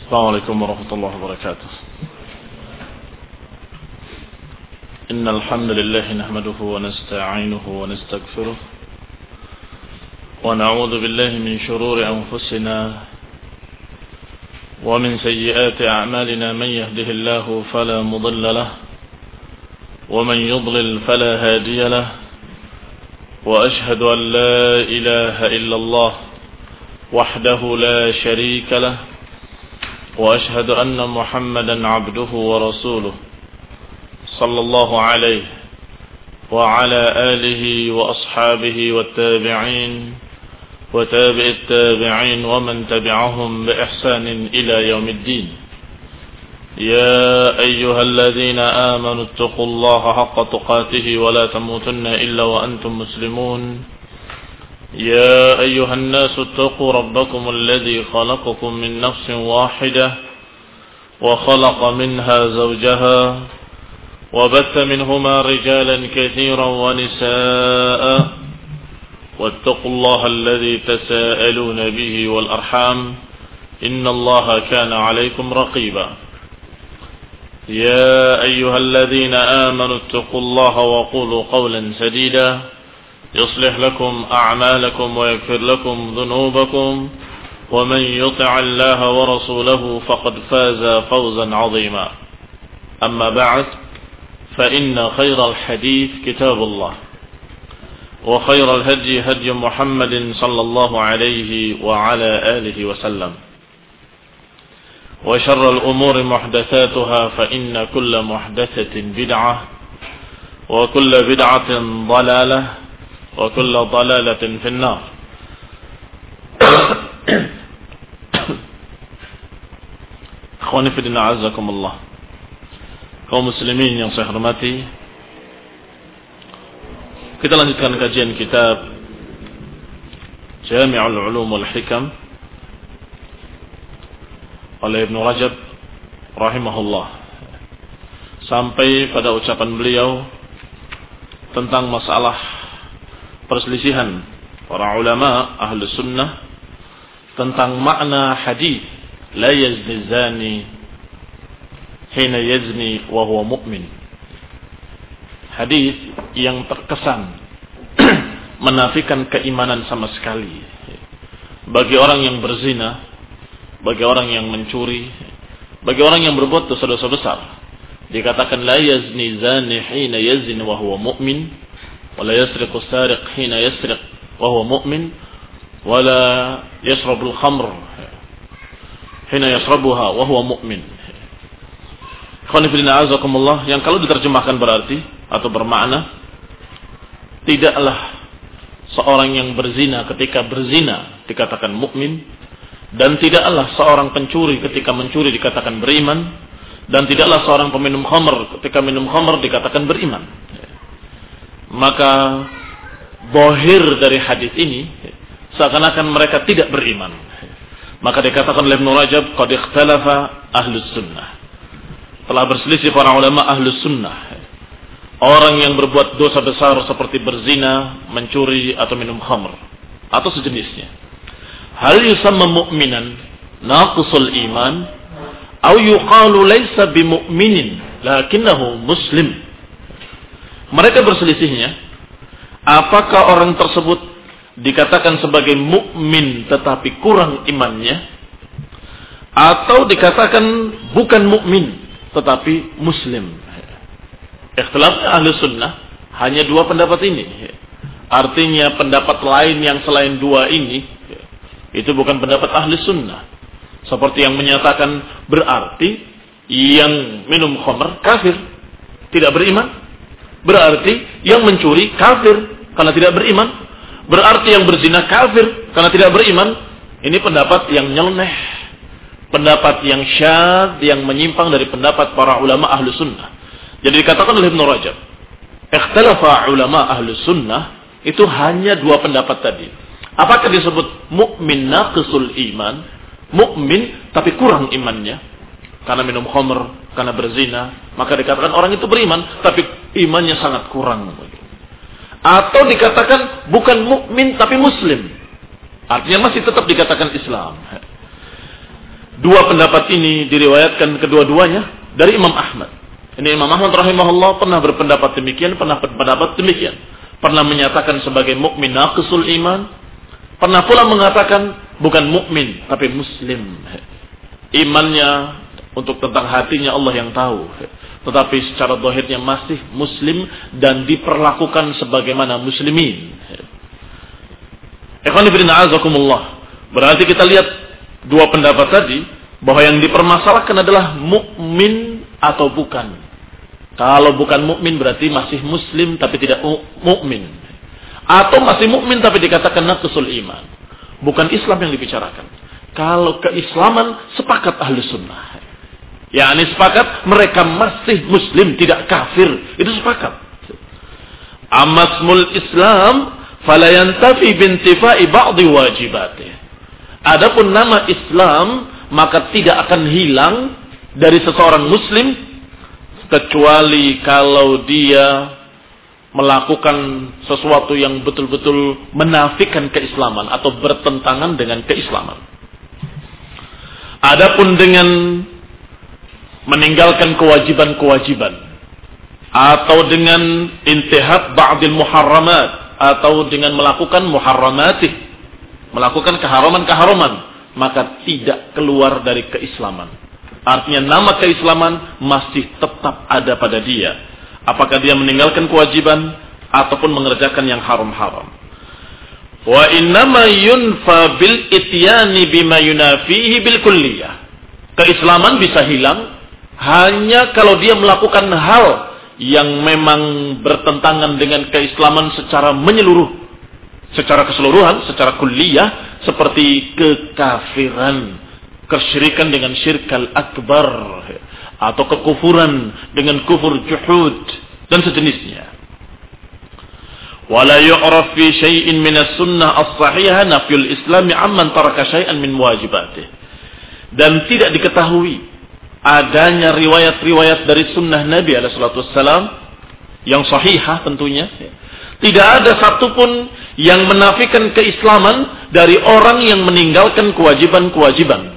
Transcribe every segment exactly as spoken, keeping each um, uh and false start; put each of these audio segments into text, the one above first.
Assalamualaikum warahmatullahi wabarakatuh. Innal hamdalillah nahmaduhu wa nasta'inuhu wa nastaghfiruh wa na'udzu billahi min shururi anfusina wa min sayyiati a'malina man yahdihillahu fala mudilla lahu wa man yudlil fala hadiya lahu wa ashhadu an la ilaha illallah wahdahu la sharika lahu وأشهد أن محمدا عبده ورسوله صلى الله عليه وعلى آله وأصحابه والتابعين وتابع التابعين ومن تبعهم بإحسان إلى يوم الدين. يا أيها الذين آمنوا اتقوا الله حق تقاته ولا تموتن إلا وأنتم مسلمون. يا أيها الناس اتقوا ربكم الذي خلقكم من نفس واحدة وخلق منها زوجها وبث منهما رجالا كثيرا ونساء واتقوا الله الذي تساءلون به والأرحام إن الله كان عليكم رقيبا. يا أيها الذين آمنوا اتقوا الله وقولوا قولا سديدا يصلح لكم أعمالكم ويغفر لكم ذنوبكم ومن يطع الله ورسوله فقد فاز فوزا عظيما. أما بعد فإن خير الحديث كتاب الله وخير الهدي هدي محمد صلى الله عليه وعلى آله وسلم وشر الأمور محدثاتها فإن كل محدثة بدعة وكل بدعة ضلالة wa kullu dhalalatin finnar. Ikhwani fi din a'azzakumullah. Kaum muslimin yang saya hormati, kita lanjutkan kajian kitab Jami'ul Ulum wal Hikam oleh Ibnu Rajab rahimahullah, sampai pada ucapan beliau tentang masalah perselisihan para ulama ahlu sunnah tentang makna hadis la yazni zani hina yazni wa huwa mu'min. Hadis yang terkesan menafikan keimanan sama sekali bagi orang yang berzina, bagi orang yang mencuri, bagi orang yang berbuat dosa-dosa besar. Dikatakan la yazni zani hina yazni wa huwa mu'min, ولا يسرق السارق حين يسرق وهو مؤمن ولا يشرب الخمر حين يشربها وهو مؤمن. Khonifidina azakumullah, yang kalau diterjemahkan berarti atau bermakna tidaklah seorang yang berzina ketika berzina dikatakan mukmin, dan tidaklah seorang pencuri ketika mencuri dikatakan beriman, dan tidaklah seorang peminum khamr ketika minum khamr dikatakan beriman. Maka zahir dari hadis ini seakan-akan mereka tidak beriman. Maka dikatakan oleh Ibnu Rajab qad ikhtalafa ahlus sunnah, telah berselisih para ulama ahlus sunnah, orang yang berbuat dosa besar seperti berzina, mencuri atau minum khamr atau sejenisnya, hal yusamma mu'minan naqisul iman atau yuqalu laysa bimu'minin lakinnahu muslim. Mereka berselisihnya, apakah orang tersebut dikatakan sebagai mukmin tetapi kurang imannya, atau dikatakan bukan mukmin tetapi muslim. Ikhtilaf ahli sunnah hanya dua pendapat ini. Artinya pendapat lain yang selain dua ini itu bukan pendapat ahli sunnah. Seperti yang menyatakan berarti yang minum khamr kafir, tidak beriman. Berarti yang mencuri kafir karena tidak beriman. Berarti yang berzina kafir karena tidak beriman. Ini pendapat yang nyeleneh, pendapat yang syadz, yang menyimpang dari pendapat para ulama ahlu sunnah. Jadi dikatakan oleh Ibnu Rajab, ikhtalafa ulama ahlu sunnah, itu hanya dua pendapat tadi. Apakah disebut mukmin naqisul iman, mukmin tapi kurang imannya karena minum khamr, karena berzina, maka dikatakan orang itu beriman tapi imannya sangat kurang. Atau dikatakan bukan mukmin tapi muslim, artinya masih tetap dikatakan Islam. Dua pendapat ini diriwayatkan kedua-duanya dari Imam Ahmad. Ini Imam Ahmad rahimahullah pernah berpendapat demikian, pernah berpendapat demikian. Pernah menyatakan sebagai mukmin naqisul iman, pernah pula mengatakan bukan mukmin tapi muslim. Imannya untuk tentang hatinya Allah yang tahu. Tetapi secara zahirnya masih muslim dan diperlakukan sebagaimana muslimin. Ikhwan fillah azakumullah. Berarti kita lihat dua pendapat tadi bahwa yang dipermasalahkan adalah mukmin atau bukan. Kalau bukan mukmin berarti masih muslim tapi tidak mukmin. Atau masih mukmin tapi dikatakan naqisul iman. Bukan Islam yang dibicarakan. Kalau keislaman sepakat ahli sunnah. yakni sepakat mereka masih muslim, tidak kafir. Itu sepakat. Amasmul Islam fala yantafi bintifai ba'di wajibatih. Adapun nama Islam maka tidak akan hilang dari seseorang muslim kecuali kalau dia melakukan sesuatu yang betul-betul menafikan keislaman atau bertentangan dengan keislaman. Adapun dengan meninggalkan kewajiban-kewajiban atau dengan intihab ba'dil muharramat atau dengan melakukan muharramatih, melakukan keharaman-keharaman, maka tidak keluar dari keislaman. Artinya nama keislaman masih tetap ada pada dia. Apakah dia meninggalkan kewajiban ataupun mengerjakan yang haram-haram. Wa innama yunfa bil ityani bima yunafihi bil kulliyah. Keislaman bisa hilang hanya kalau dia melakukan hal yang memang bertentangan dengan keislaman secara menyeluruh, secara keseluruhan, secara kulliyah, seperti kekafiran, kesyirikan dengan syirkal akbar, atau kekufuran dengan kufur juhud dan sejenisnya. Wala yu'raf fi syai'in min as-sunnah as-sahihah nafyul islami amman taraka syai'an min wajibatih. Dan tidak diketahui adanya riwayat-riwayat dari sunnah Nabi alaihi salatu wassalam yang sahihah tentunya. Tidak ada satupun yang menafikan keislaman dari orang yang meninggalkan kewajiban-kewajiban.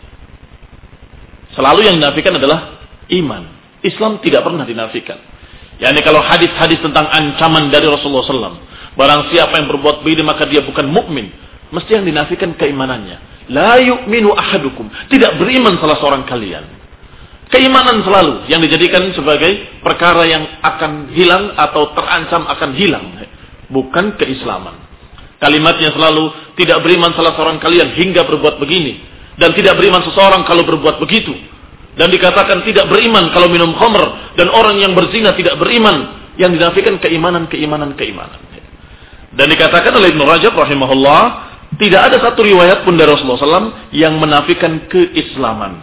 Selalu yang dinafikan adalah iman. Islam tidak pernah dinafikan. Yani kalau hadis-hadis tentang ancaman dari Rasulullah sallallahu alaihi wasallam, barang siapa yang berbuat begini maka dia bukan mukmin, mesti yang dinafikan keimanannya. La yu'minu ahadukum, tidak beriman salah seorang kalian. Keimanan selalu yang dijadikan sebagai perkara yang akan hilang atau terancam akan hilang, bukan keislaman. Kalimatnya selalu tidak beriman salah seorang kalian hingga berbuat begini, dan tidak beriman seseorang kalau berbuat begitu. Dan dikatakan tidak beriman kalau minum khamr, dan orang yang berzina tidak beriman, yang dinafikan keimanan, keimanan, keimanan. Dan dikatakan oleh Ibnu Rajab rahimahullah, tidak ada satu riwayat pun dari Rasulullah sallallahu alaihi wasallam yang menafikan keislaman.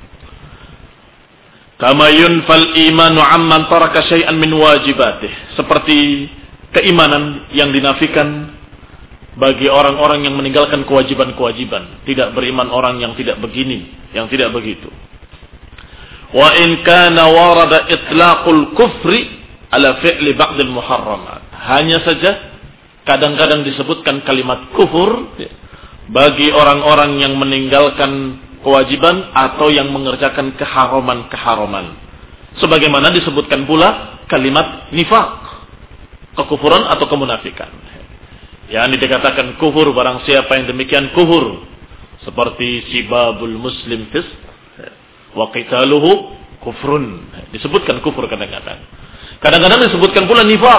Kama yunfal imanu amman taraka syai'an min wajibatih. Seperti keimanan yang dinafikan bagi orang-orang yang meninggalkan kewajiban-kewajiban. Tidak beriman orang yang tidak begini, yang tidak begitu. Wa in kana warada itlaqul kufri ala fi'li ba'dil muharramat. Hanya saja kadang-kadang disebutkan kalimat kufur bagi orang-orang yang meninggalkan kewajiban atau yang mengerjakan keharaman-keharaman. Sebagaimana disebutkan pula kalimat nifaq, kekufuran atau kemunafikan. Yang dikatakan kufur barang siapa yang demikian kufur, seperti sibabul muslim fis wa qitaluhu kufrun. Disebutkan kufur kadang-kadang. Kadang-kadang disebutkan pula nifaq.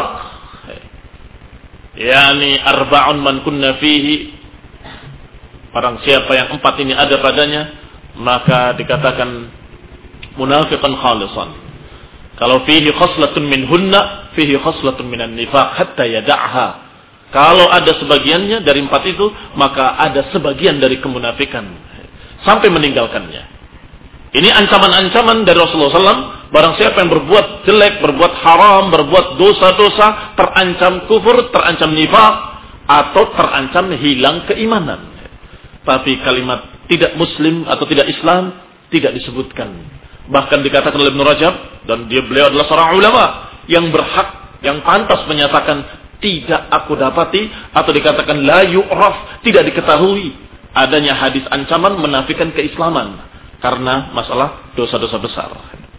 Yani arba'un man kunna fihi, barang siapa yang empat ini ada padanya, maka dikatakan munafiqan khalisan. Kalau fihi khaslatun minhunna, fihi khaslatun minan nifaq hatta yada'ha. Kalau ada sebagiannya dari empat itu, maka ada sebagian dari kemunafikan sampai meninggalkannya. Ini ancaman-ancaman dari Rasulullah sallallahu alaihi wasallam. Barang siapa yang berbuat jelek, berbuat haram, berbuat dosa-dosa, terancam kufur, terancam nifaq, atau terancam hilang keimanan. Tapi kalimat tidak muslim atau tidak Islam tidak disebutkan. Bahkan dikatakan oleh Ibnu Rajab, dan dia beliau adalah seorang ulama yang berhak, yang pantas menyatakan tidak aku dapati, atau dikatakan la yu'raf, tidak diketahui adanya hadis ancaman menafikan keislaman. karena masalah dosa-dosa besar.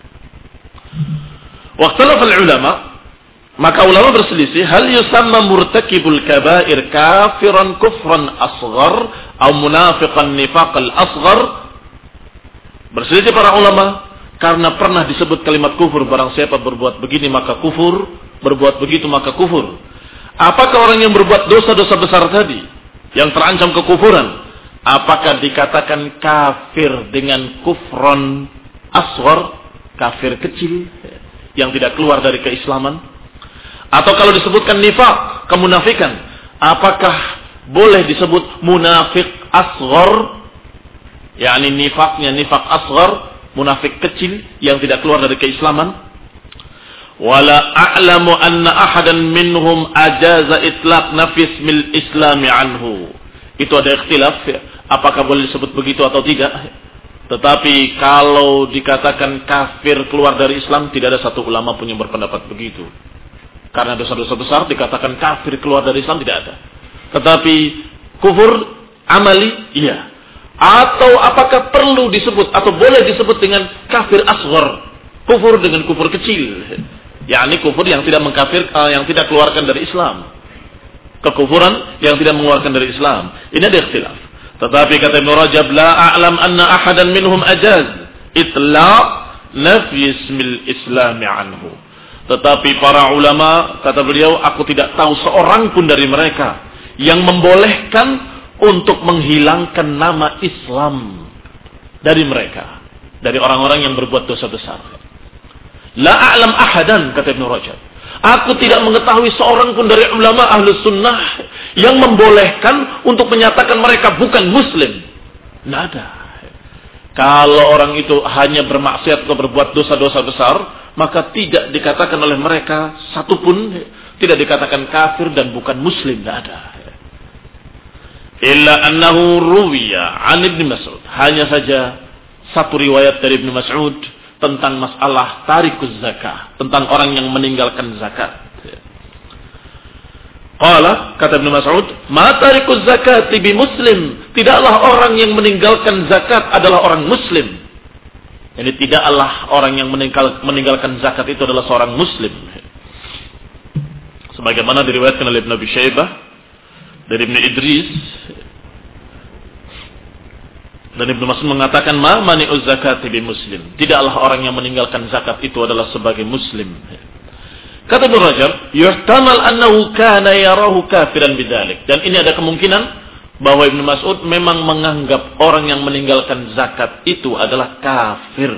Waqtalafal ulama, maka ulama berselisih, hal yusamma murtakibul kaba'ir kafiran kufran asghar atau munafiqan nifaqal asghar. Berselisih para ulama karena pernah disebut kalimat kufur, barang siapa berbuat begini maka kufur, berbuat begitu maka kufur. Apakah orang yang berbuat dosa-dosa besar tadi yang terancam kekufuran, apakah dikatakan kafir dengan kufran asghar, kafir kecil yang tidak keluar dari keislaman? Atau kalau disebutkan nifaq, kemunafikan, apakah boleh disebut munafik asghar? yakni nifaqnya nifaq asghar, munafik kecil yang tidak keluar dari keislaman. Wala a'lamu anna ahadan minhum ajaza itlaq nafis mil islami anhu. Itu ada ikhtilaf, apakah boleh disebut begitu atau tidak. Tetapi kalau dikatakan kafir keluar dari Islam, tidak ada satu ulama pun yang berpendapat begitu. Karena dosa-dosa besar dikatakan kafir keluar dari Islam tidak ada. Tetapi kufur amali, iya. Atau apakah perlu disebut atau boleh disebut dengan kafir asghar, kufur dengan kufur kecil, yakni kufur yang tidak mengkafir, yang tidak keluarkan dari Islam, kekufuran yang tidak mengeluarkan dari Islam. Ini ada ikhtilaf. Tetapi kata Ibnu Rajab, la a'lam anna ahadan minhum ajaz itlaq nafy ismil islami anhu. Tetapi para ulama, kata beliau, aku tidak tahu seorang pun dari mereka yang membolehkan untuk menghilangkan nama Islam dari mereka, dari orang-orang yang berbuat dosa besar. La a'lam ahadan, kata Ibnu Rajab, aku tidak mengetahui seorang pun dari ulama ahlus sunnah yang membolehkan untuk menyatakan mereka bukan muslim. Tidak ada. Kalau orang itu hanya bermaksiat atau berbuat dosa-dosa besar, maka tidak dikatakan oleh mereka satupun, tidak dikatakan kafir dan bukan muslim. Tidak ada. Illa annahu ruwiya an Ibnu Mas'ud. Hanya saja satu riwayat dari Ibnu Mas'ud tentang masalah tarikuz zakah, tentang orang yang meninggalkan zakat. Qala, kata Ibnu Mas'ud, ma tarikuz zakati bi muslim. Tidaklah orang yang meninggalkan zakat adalah orang muslim. Jadi tidaklah orang yang meninggal, meninggalkan zakat itu adalah seorang muslim. Sebagaimana diriwayatkan oleh Ibnu Abi Syaibah dari Ibnu Idris, dan Ibnu Mas'ud mengatakan, ma mani'uz zakati bi muslim. Tidaklah orang yang meninggalkan zakat itu adalah sebagai muslim. Kata Ibnu Rajab, yuhtamal annahu kana yarahu kafiran bidzalik. Dan ini ada kemungkinan bahwa Ibnu Mas'ud memang menganggap orang yang meninggalkan zakat itu adalah kafir,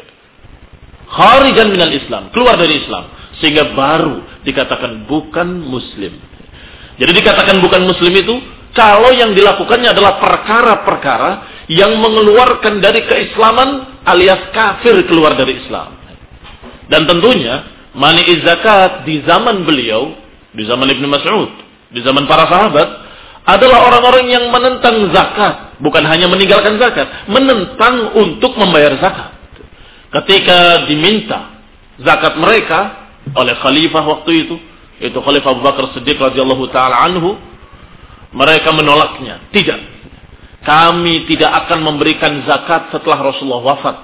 kharijan minal Islam, keluar dari Islam, sehingga baru dikatakan bukan muslim. Jadi dikatakan bukan muslim itu kalau yang dilakukannya adalah perkara-perkara yang mengeluarkan dari keislaman alias kafir keluar dari Islam. Dan tentunya mani'iz zakat di zaman beliau, di zaman Ibnu Mas'ud, di zaman para sahabat, adalah orang-orang yang menentang zakat. Bukan hanya meninggalkan zakat, menentang untuk membayar zakat. Ketika diminta zakat mereka oleh khalifah waktu itu, itu Khalifah Abu Bakar Siddiq radhiyallahu taala anhu, mereka menolaknya. Tidak, kami tidak akan memberikan zakat setelah Rasulullah wafat.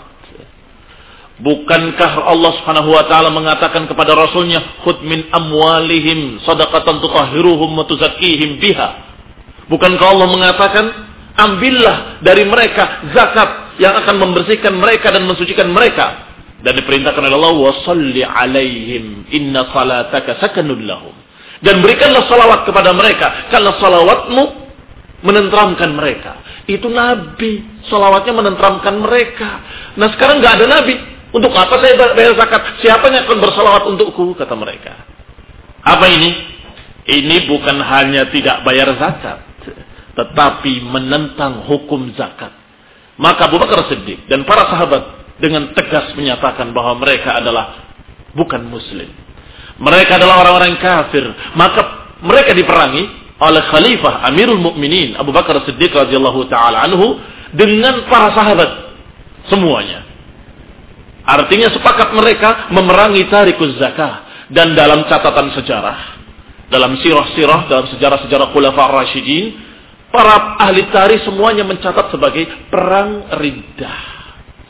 Bukankah Allah Subhanahu wa taala mengatakan kepada Rasulnya, khudh min amwalihim shadaqatan tutahhiruhum wa tuzakkihim biha? Bukankah Allah mengatakan, ambillah dari mereka zakat yang akan membersihkan mereka dan mensucikan mereka? Dan diperintahkan oleh Allah, wa shalli alaihim inna salataka sakanun lahum. Dan berikanlah salawat kepada mereka, karena salawatmu menenteramkan mereka. Itu Nabi, salawatnya menenteramkan mereka. Nah sekarang nggak ada Nabi. Untuk apa saya bayar zakat? Siapa yang akan bersalawat untukku? Kata mereka. Apa ini? Ini bukan hanya tidak bayar zakat, tetapi menentang hukum zakat. Maka Abu Bakar Siddiq dan para sahabat dengan tegas menyatakan bahwa mereka adalah bukan muslim. Mereka adalah orang-orang kafir. Maka mereka diperangi oleh Khalifah Amirul Mukminin Abu Bakar Siddiq radhiyallahu taala anhu dengan para sahabat semuanya. Artinya sepakat mereka memerangi tarikuz zakah. Dan dalam catatan sejarah, dalam sirah-sirah, dalam sejarah-sejarah Khulafa Ar-Rasyidin, para ahli tarikh semuanya mencatat sebagai perang Riddah.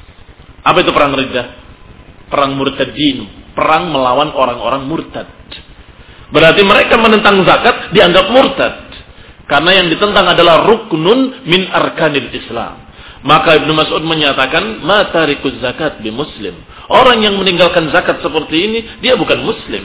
Apa itu perang riddah? Perang murtadin, perang melawan orang-orang murtad. Berarti mereka menentang zakat dianggap murtad. Karena yang ditentang adalah ruknun min arkanil Islam. Maka Ibnu Mas'ud menyatakan, ma tarikuz zakat bi muslim. Orang yang meninggalkan zakat seperti ini, dia bukan muslim.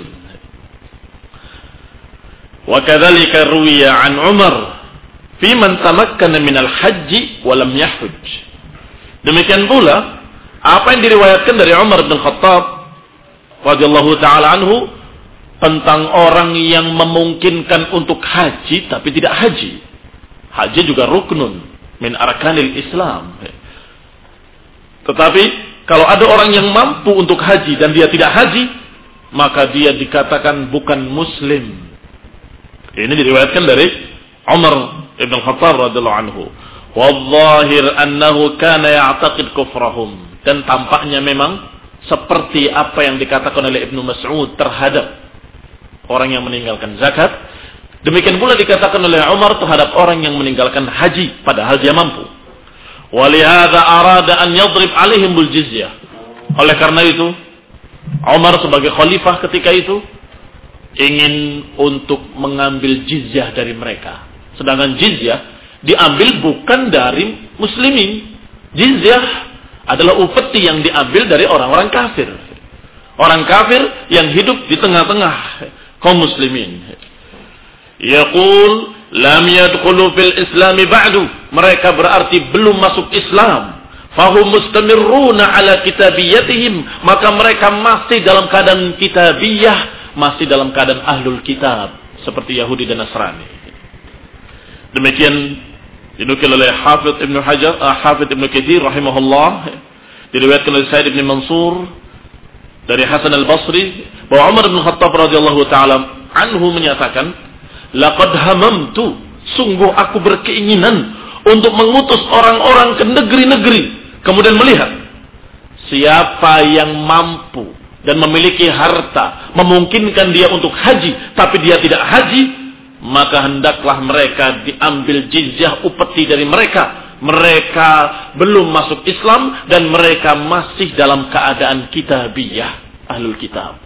Wa kadzalika ruwiya an Umar fi man tamakkana min al-hajj wa lam yahujj. Demikian pula apa yang diriwayatkan dari Umar bin Khattab radhiyallahu taala anhu tentang orang yang memungkinkan untuk haji tapi tidak haji. Haji juga ruknun min arkanil Islam. Tetapi kalau ada orang yang mampu untuk haji dan dia tidak haji, maka dia dikatakan bukan muslim. Ini diriwayatkan dari Umar ibn Khattab radhiyallahu anhu. Wadzahir annahu kana ya'taqid kufrahum. Dan tampaknya memang seperti apa yang dikatakan oleh Ibnu Mas'ud terhadap orang yang meninggalkan zakat, demikian pula dikatakan oleh Umar terhadap orang yang meninggalkan haji padahal dia mampu. Walihada arada an yadrib alaihim bil jizyah. Oleh karena itu, Umar sebagai khalifah ketika itu ingin untuk mengambil jizyah dari mereka. Sedangkan jizyah diambil bukan dari muslimin. Jizyah adalah upeti yang diambil dari orang-orang kafir. Orang kafir yang hidup di tengah-tengah kaum muslimin. Yaqul lam yadkhulu fil islami ba'du. Mereka berarti belum masuk Islam. Fahum mustamirruna ala kitabiyatihim. Maka mereka masih dalam keadaan kitabiyah, masih dalam keadaan ahlul kitab seperti Yahudi dan Nasrani. Demikian dinukil oleh Hafidz Ibnu Hajar, uh, Hafidz Ibnu Katsir rahimahullah, diriwayatkan oleh Sa'id bin Mansur dari Hasan al-Basri bahwa Umar bin Khattab radhiyallahu taala anhu menyatakan, laqad hamamtu, sungguh aku berkeinginan untuk mengutus orang-orang ke negeri-negeri, kemudian melihat siapa yang mampu dan memiliki harta memungkinkan dia untuk haji tapi dia tidak haji, maka hendaklah mereka diambil jizyah upeti dari mereka. Mereka belum masuk Islam dan mereka masih dalam keadaan kitabiyah, ahlul kitab.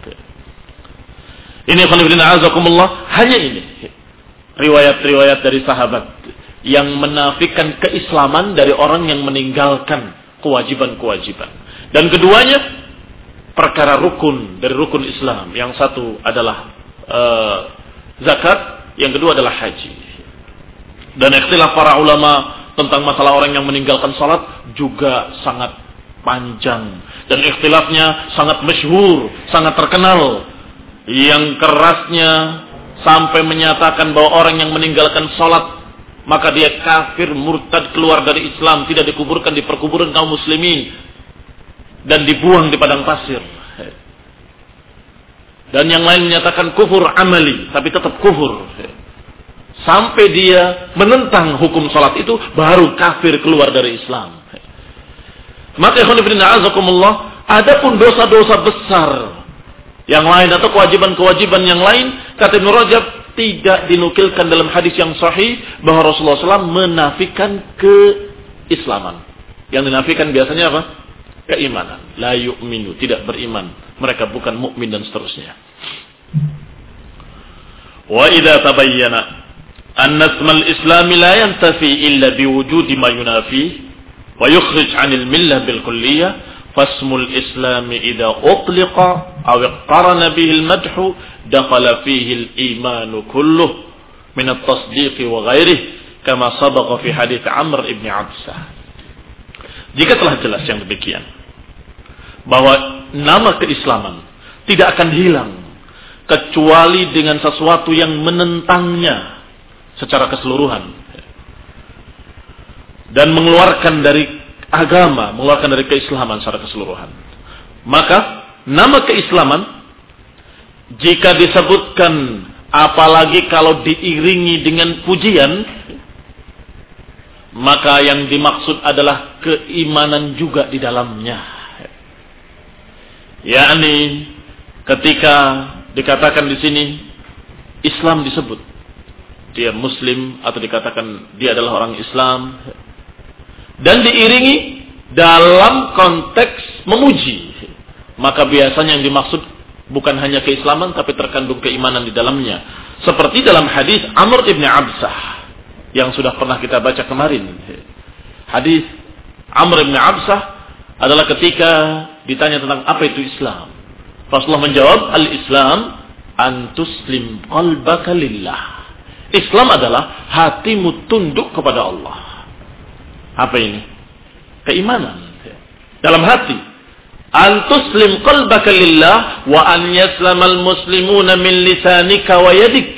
Ini khonibina azakumullah, hanya ini riwayat-riwayat dari sahabat yang menafikan keislaman dari orang yang meninggalkan kewajiban-kewajiban. Dan keduanya perkara rukun dari rukun Islam. Yang satu adalah uh, zakat, yang kedua adalah haji. Dan ikhtilaf para ulama tentang masalah orang yang meninggalkan salat juga sangat panjang. Dan ikhtilafnya sangat masyhur, sangat terkenal. Yang kerasnya sampai menyatakan bahwa orang yang meninggalkan salat maka dia kafir, murtad, keluar dari Islam, tidak dikuburkan di perkuburan kaum muslimin dan dibuang di padang pasir. Dan yang lain menyatakan kufur amali, tapi tetap kufur. Sampai dia menentang hukum salat itu, baru kafir keluar dari Islam. Maka ikhwan fillah azakumullah, adapun dosa-dosa besar yang lain atau kewajiban-kewajiban yang lain, kata Ibnu Rajab, tidak dinukilkan dalam hadis yang sahih bahwa Rasulullah shallallahu alaihi wasallam menafikan keislaman. Yang dinafikan biasanya apa? Keimanan. La yu'minu, tidak beriman. Mereka bukan mukmin dan seterusnya. Wa idza tabayyana anna ismal Islam la yantafi illa biwujudi ma yunafi wa yukhrij 'anil millah bil kulliyah, fasmul Islam idza utliqa aw iqtarana bihi al-madhu dakhala fihi al-iman kulluh min at-tasdiq wa ghairihi kama sabaqa fi hadits Amr ibn Absah. Jika telah jelas yang demikian, bahwa nama keislaman tidak akan hilang kecuali dengan sesuatu yang menentangnya secara keseluruhan dan mengeluarkan dari agama, mengeluarkan dari keislaman secara keseluruhan. Maka nama keislaman jika disebutkan, apalagi kalau diiringi dengan pujian, maka yang dimaksud adalah keimanan juga di dalamnya. Yakni ketika dikatakan di sini Islam disebut, dia Muslim atau dikatakan dia adalah orang Islam, dan diiringi dalam konteks memuji, maka biasanya yang dimaksud bukan hanya keislaman tapi terkandung keimanan di dalamnya. Seperti dalam hadis Amr ibn Absah yang sudah pernah kita baca kemarin. Hadis Amr ibn Absah adalah ketika ditanya tentang apa itu Islam. Rasulullah menjawab, al-Islam an tuslim qalbaka lillah. Islam adalah hatimu tunduk kepada Allah. Apa ini? Keimanan dalam hati. An tuslim qalbaka lillah wa an yaslamal muslimuna min lisanika wa yadik.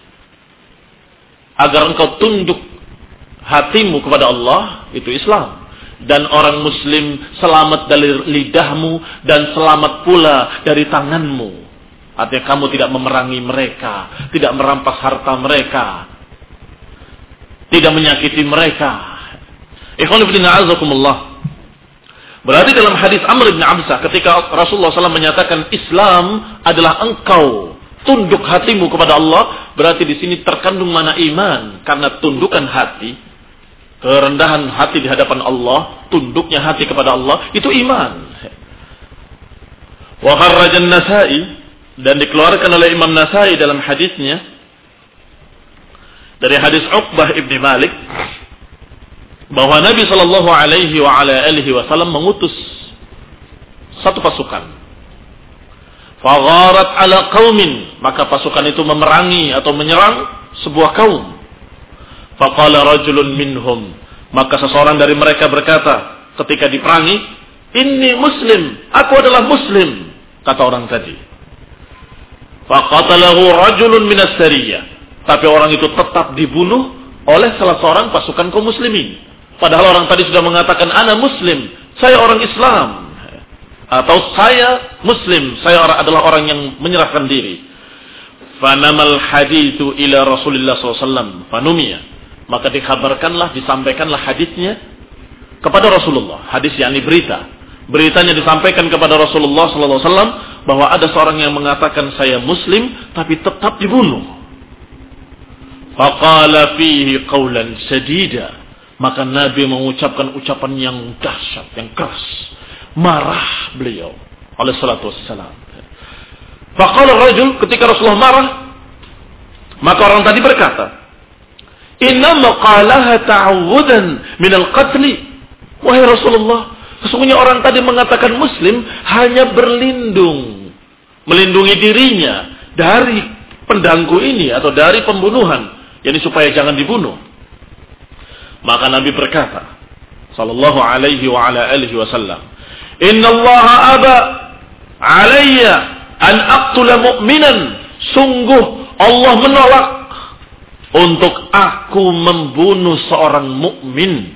Agar engkau tunduk hatimu kepada Allah, itu Islam. Dan orang muslim selamat dari lidahmu dan selamat pula dari tanganmu. Artinya kamu tidak memerangi mereka, tidak merampas harta mereka, tidak menyakiti mereka. Ikhwan fillah azakumullah. Berarti dalam hadis Amr bin Absah ketika Rasulullah shallallahu alaihi wasallam menyatakan Islam adalah engkau tunduk hatimu kepada Allah, berarti di sini terkandung mana iman, karena tundukan hati, kerendahan hati di hadapan Allah, tunduknya hati kepada Allah itu iman. Wa kharraja an-Nasa'i, dan dikeluarkan oleh Imam Nasai dalam hadisnya dari hadis Uqbah ibn Malik bahwa Nabi sallallahu alaihi wa ala alihi wasallam mengutus satu pasukan. Fagharat ala qaumin, maka pasukan itu memerangi atau menyerang sebuah kaum. Faqala rajulun minhum, maka seseorang dari mereka berkata ketika diperangi, "Inni muslim, aku adalah muslim," kata orang tadi. Faqatalahu rajulun minas sariyah, tapi orang itu tetap dibunuh oleh salah seorang pasukan kaum muslimin. Padahal orang tadi sudah mengatakan ana muslim, saya orang Islam, atau saya muslim, saya adalah orang yang menyerahkan diri. Fanamal hadithu ila Rasulillah sallallahu alaihi wasallam fanumiya, maka dikabarkanlah, disampaikanlah hadisnya kepada Rasulullah. Hadis yakni berita. Beritanya disampaikan kepada Rasulullah sallallahu alaihi wasallam bahwa ada seorang yang mengatakan saya muslim tapi tetap dibunuh. Faqala fihi qawlan sadida, maka Nabi mengucapkan ucapan yang dahsyat, yang keras. Marah beliau alaihi salatu wassalam. Faqala rajul, ketika Rasulullah marah, maka orang tadi berkata, "Inna maqalaha ta'awudan min al-qatl." Wahai Rasulullah, sesungguhnya orang tadi mengatakan muslim hanya berlindung, melindungi dirinya dari pendangku ini atau dari pembunuhan, yakni supaya jangan dibunuh. Maka Nabi berkata sallallahu alaihi wa ala alihi wasallam, "Inna Allah aba alayya an aqtula mu'minan." Sungguh Allah menolak untuk aku membunuh seorang mukmin.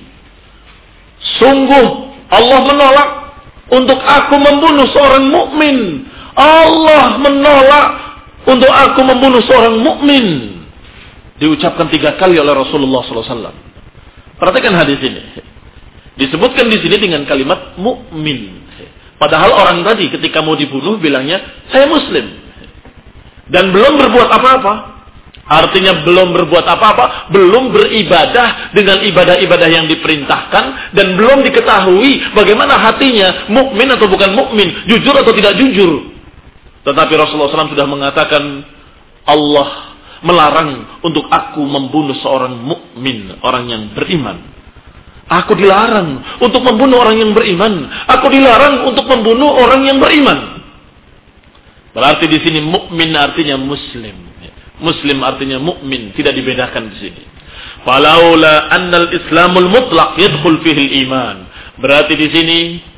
Sungguh Allah menolak untuk aku membunuh seorang mukmin. Allah menolak untuk aku membunuh seorang mukmin. Diucapkan tiga kali oleh Rasulullah sallallahu alaihi wasallam. Perhatikan hadis ini. Disebutkan di sini dengan kalimat mukmin. Padahal orang tadi ketika mau dibunuh bilangnya saya muslim dan belum berbuat apa-apa. Artinya belum berbuat apa-apa, belum beribadah dengan ibadah-ibadah yang diperintahkan, dan belum diketahui bagaimana hatinya, mukmin atau bukan mukmin, jujur atau tidak jujur. Tetapi Rasulullah sallallahu alaihi wasallam sudah mengatakan Allah melarang untuk aku membunuh seorang mukmin, orang yang beriman. Aku dilarang untuk membunuh orang yang beriman. Aku dilarang untuk membunuh orang yang beriman. Berarti di sini mukmin artinya muslim. Muslim artinya mukmin, tidak dibedakan di sini. Falaula annal Islamul mutlaq yadkhul fihi iman. Berarti di sini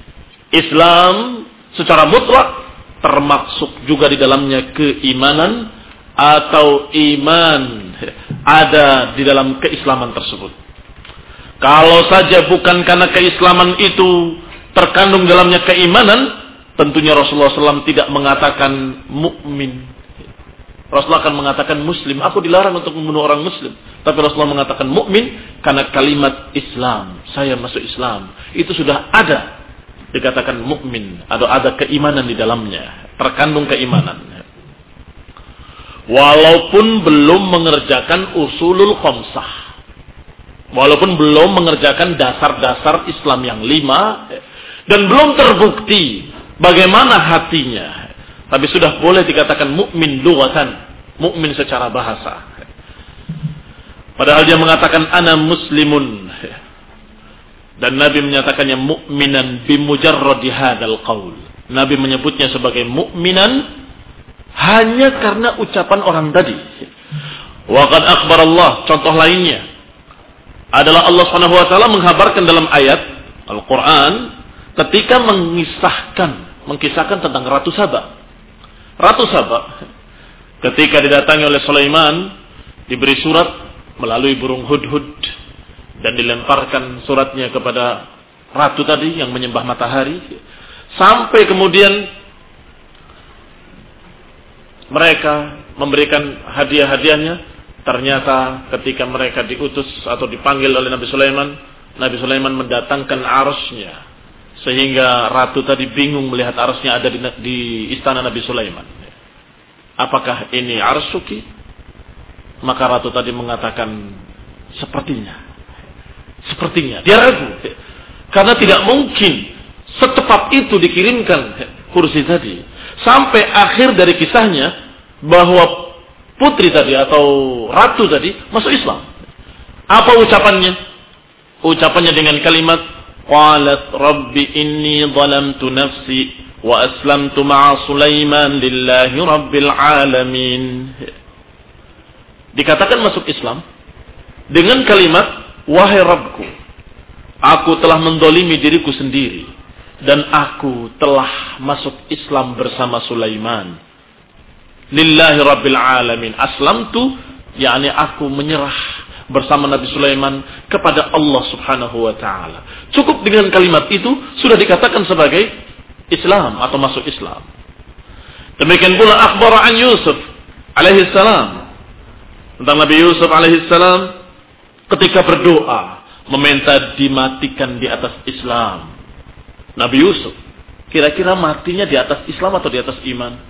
Islam secara mutlak termasuk juga di dalamnya keimanan atau iman ada di dalam keislaman tersebut. Kalau saja bukan karena keislaman itu terkandung dalamnya keimanan, tentunya Rasulullah sallallahu alaihi wasallam tidak mengatakan mukmin. Rasulullah akan mengatakan muslim. Aku dilarang untuk membunuh orang muslim. Tapi Rasulullah mengatakan mukmin karena kalimat Islam. Saya masuk Islam. Itu sudah ada. Dikatakan mukmin. Atau ada keimanan di dalamnya. Terkandung keimanan. Walaupun belum mengerjakan usulul khamsah. Walaupun belum mengerjakan dasar-dasar Islam yang lima. dan belum terbukti bagaimana hatinya, tapi sudah boleh dikatakan mukmin lughatan, mukmin secara bahasa. Padahal dia mengatakan ana muslimun, dan Nabi menyatakannya mukminan bimujarradi hadzal qaul. Nabi menyebutnya sebagai mukminan hanya karena ucapan orang tadi. Wa qad akhbar Allah, contoh lainnya adalah Allah Subhanahu wa taala menghabarkan dalam ayat Al-Qur'an ketika mengisahkan mengisahkan tentang Ratu Saba. Ratu Saba ketika didatangi oleh Sulaiman, diberi surat melalui burung hudhud dan dilemparkan suratnya kepada ratu tadi yang menyembah matahari, sampai kemudian mereka memberikan hadiah-hadiahnya. Ternyata ketika mereka diutus atau dipanggil oleh Nabi Sulaiman, Nabi Sulaiman mendatangkan arasnya, sehingga ratu tadi bingung melihat arasnya ada di, di istana Nabi Sulaiman. Apakah ini arsuki? Maka ratu tadi mengatakan sepertinya. Sepertinya. Dia ragu. Karena tidak mungkin secepat itu dikirimkan kursi tadi. Sampai akhir dari kisahnya bahwa putri tadi atau ratu tadi masuk Islam. Apa ucapannya? Ucapannya dengan kalimat qalat rabbi inni zalamtu nafsi wa aslamtu ma'a Sulaiman lillahi rabbil alamin. Dikatakan masuk Islam dengan kalimat wahai Rabbku, aku telah mendolimi diriku sendiri dan aku telah masuk Islam bersama Sulaiman. Lillahi rabbil alamin. Aslamtu, yakni aku menyerah bersama Nabi Sulaiman kepada Allah Subhanahu wa taala. Cukup dengan kalimat itu sudah dikatakan sebagai Islam atau masuk Islam. Demikian pula akhbar an Yusuf alaihi salam, tentang Nabi Yusuf alaihi salam ketika berdoa meminta dimatikan di atas Islam. Nabi Yusuf kira-kira matinya di atas Islam atau di atas iman?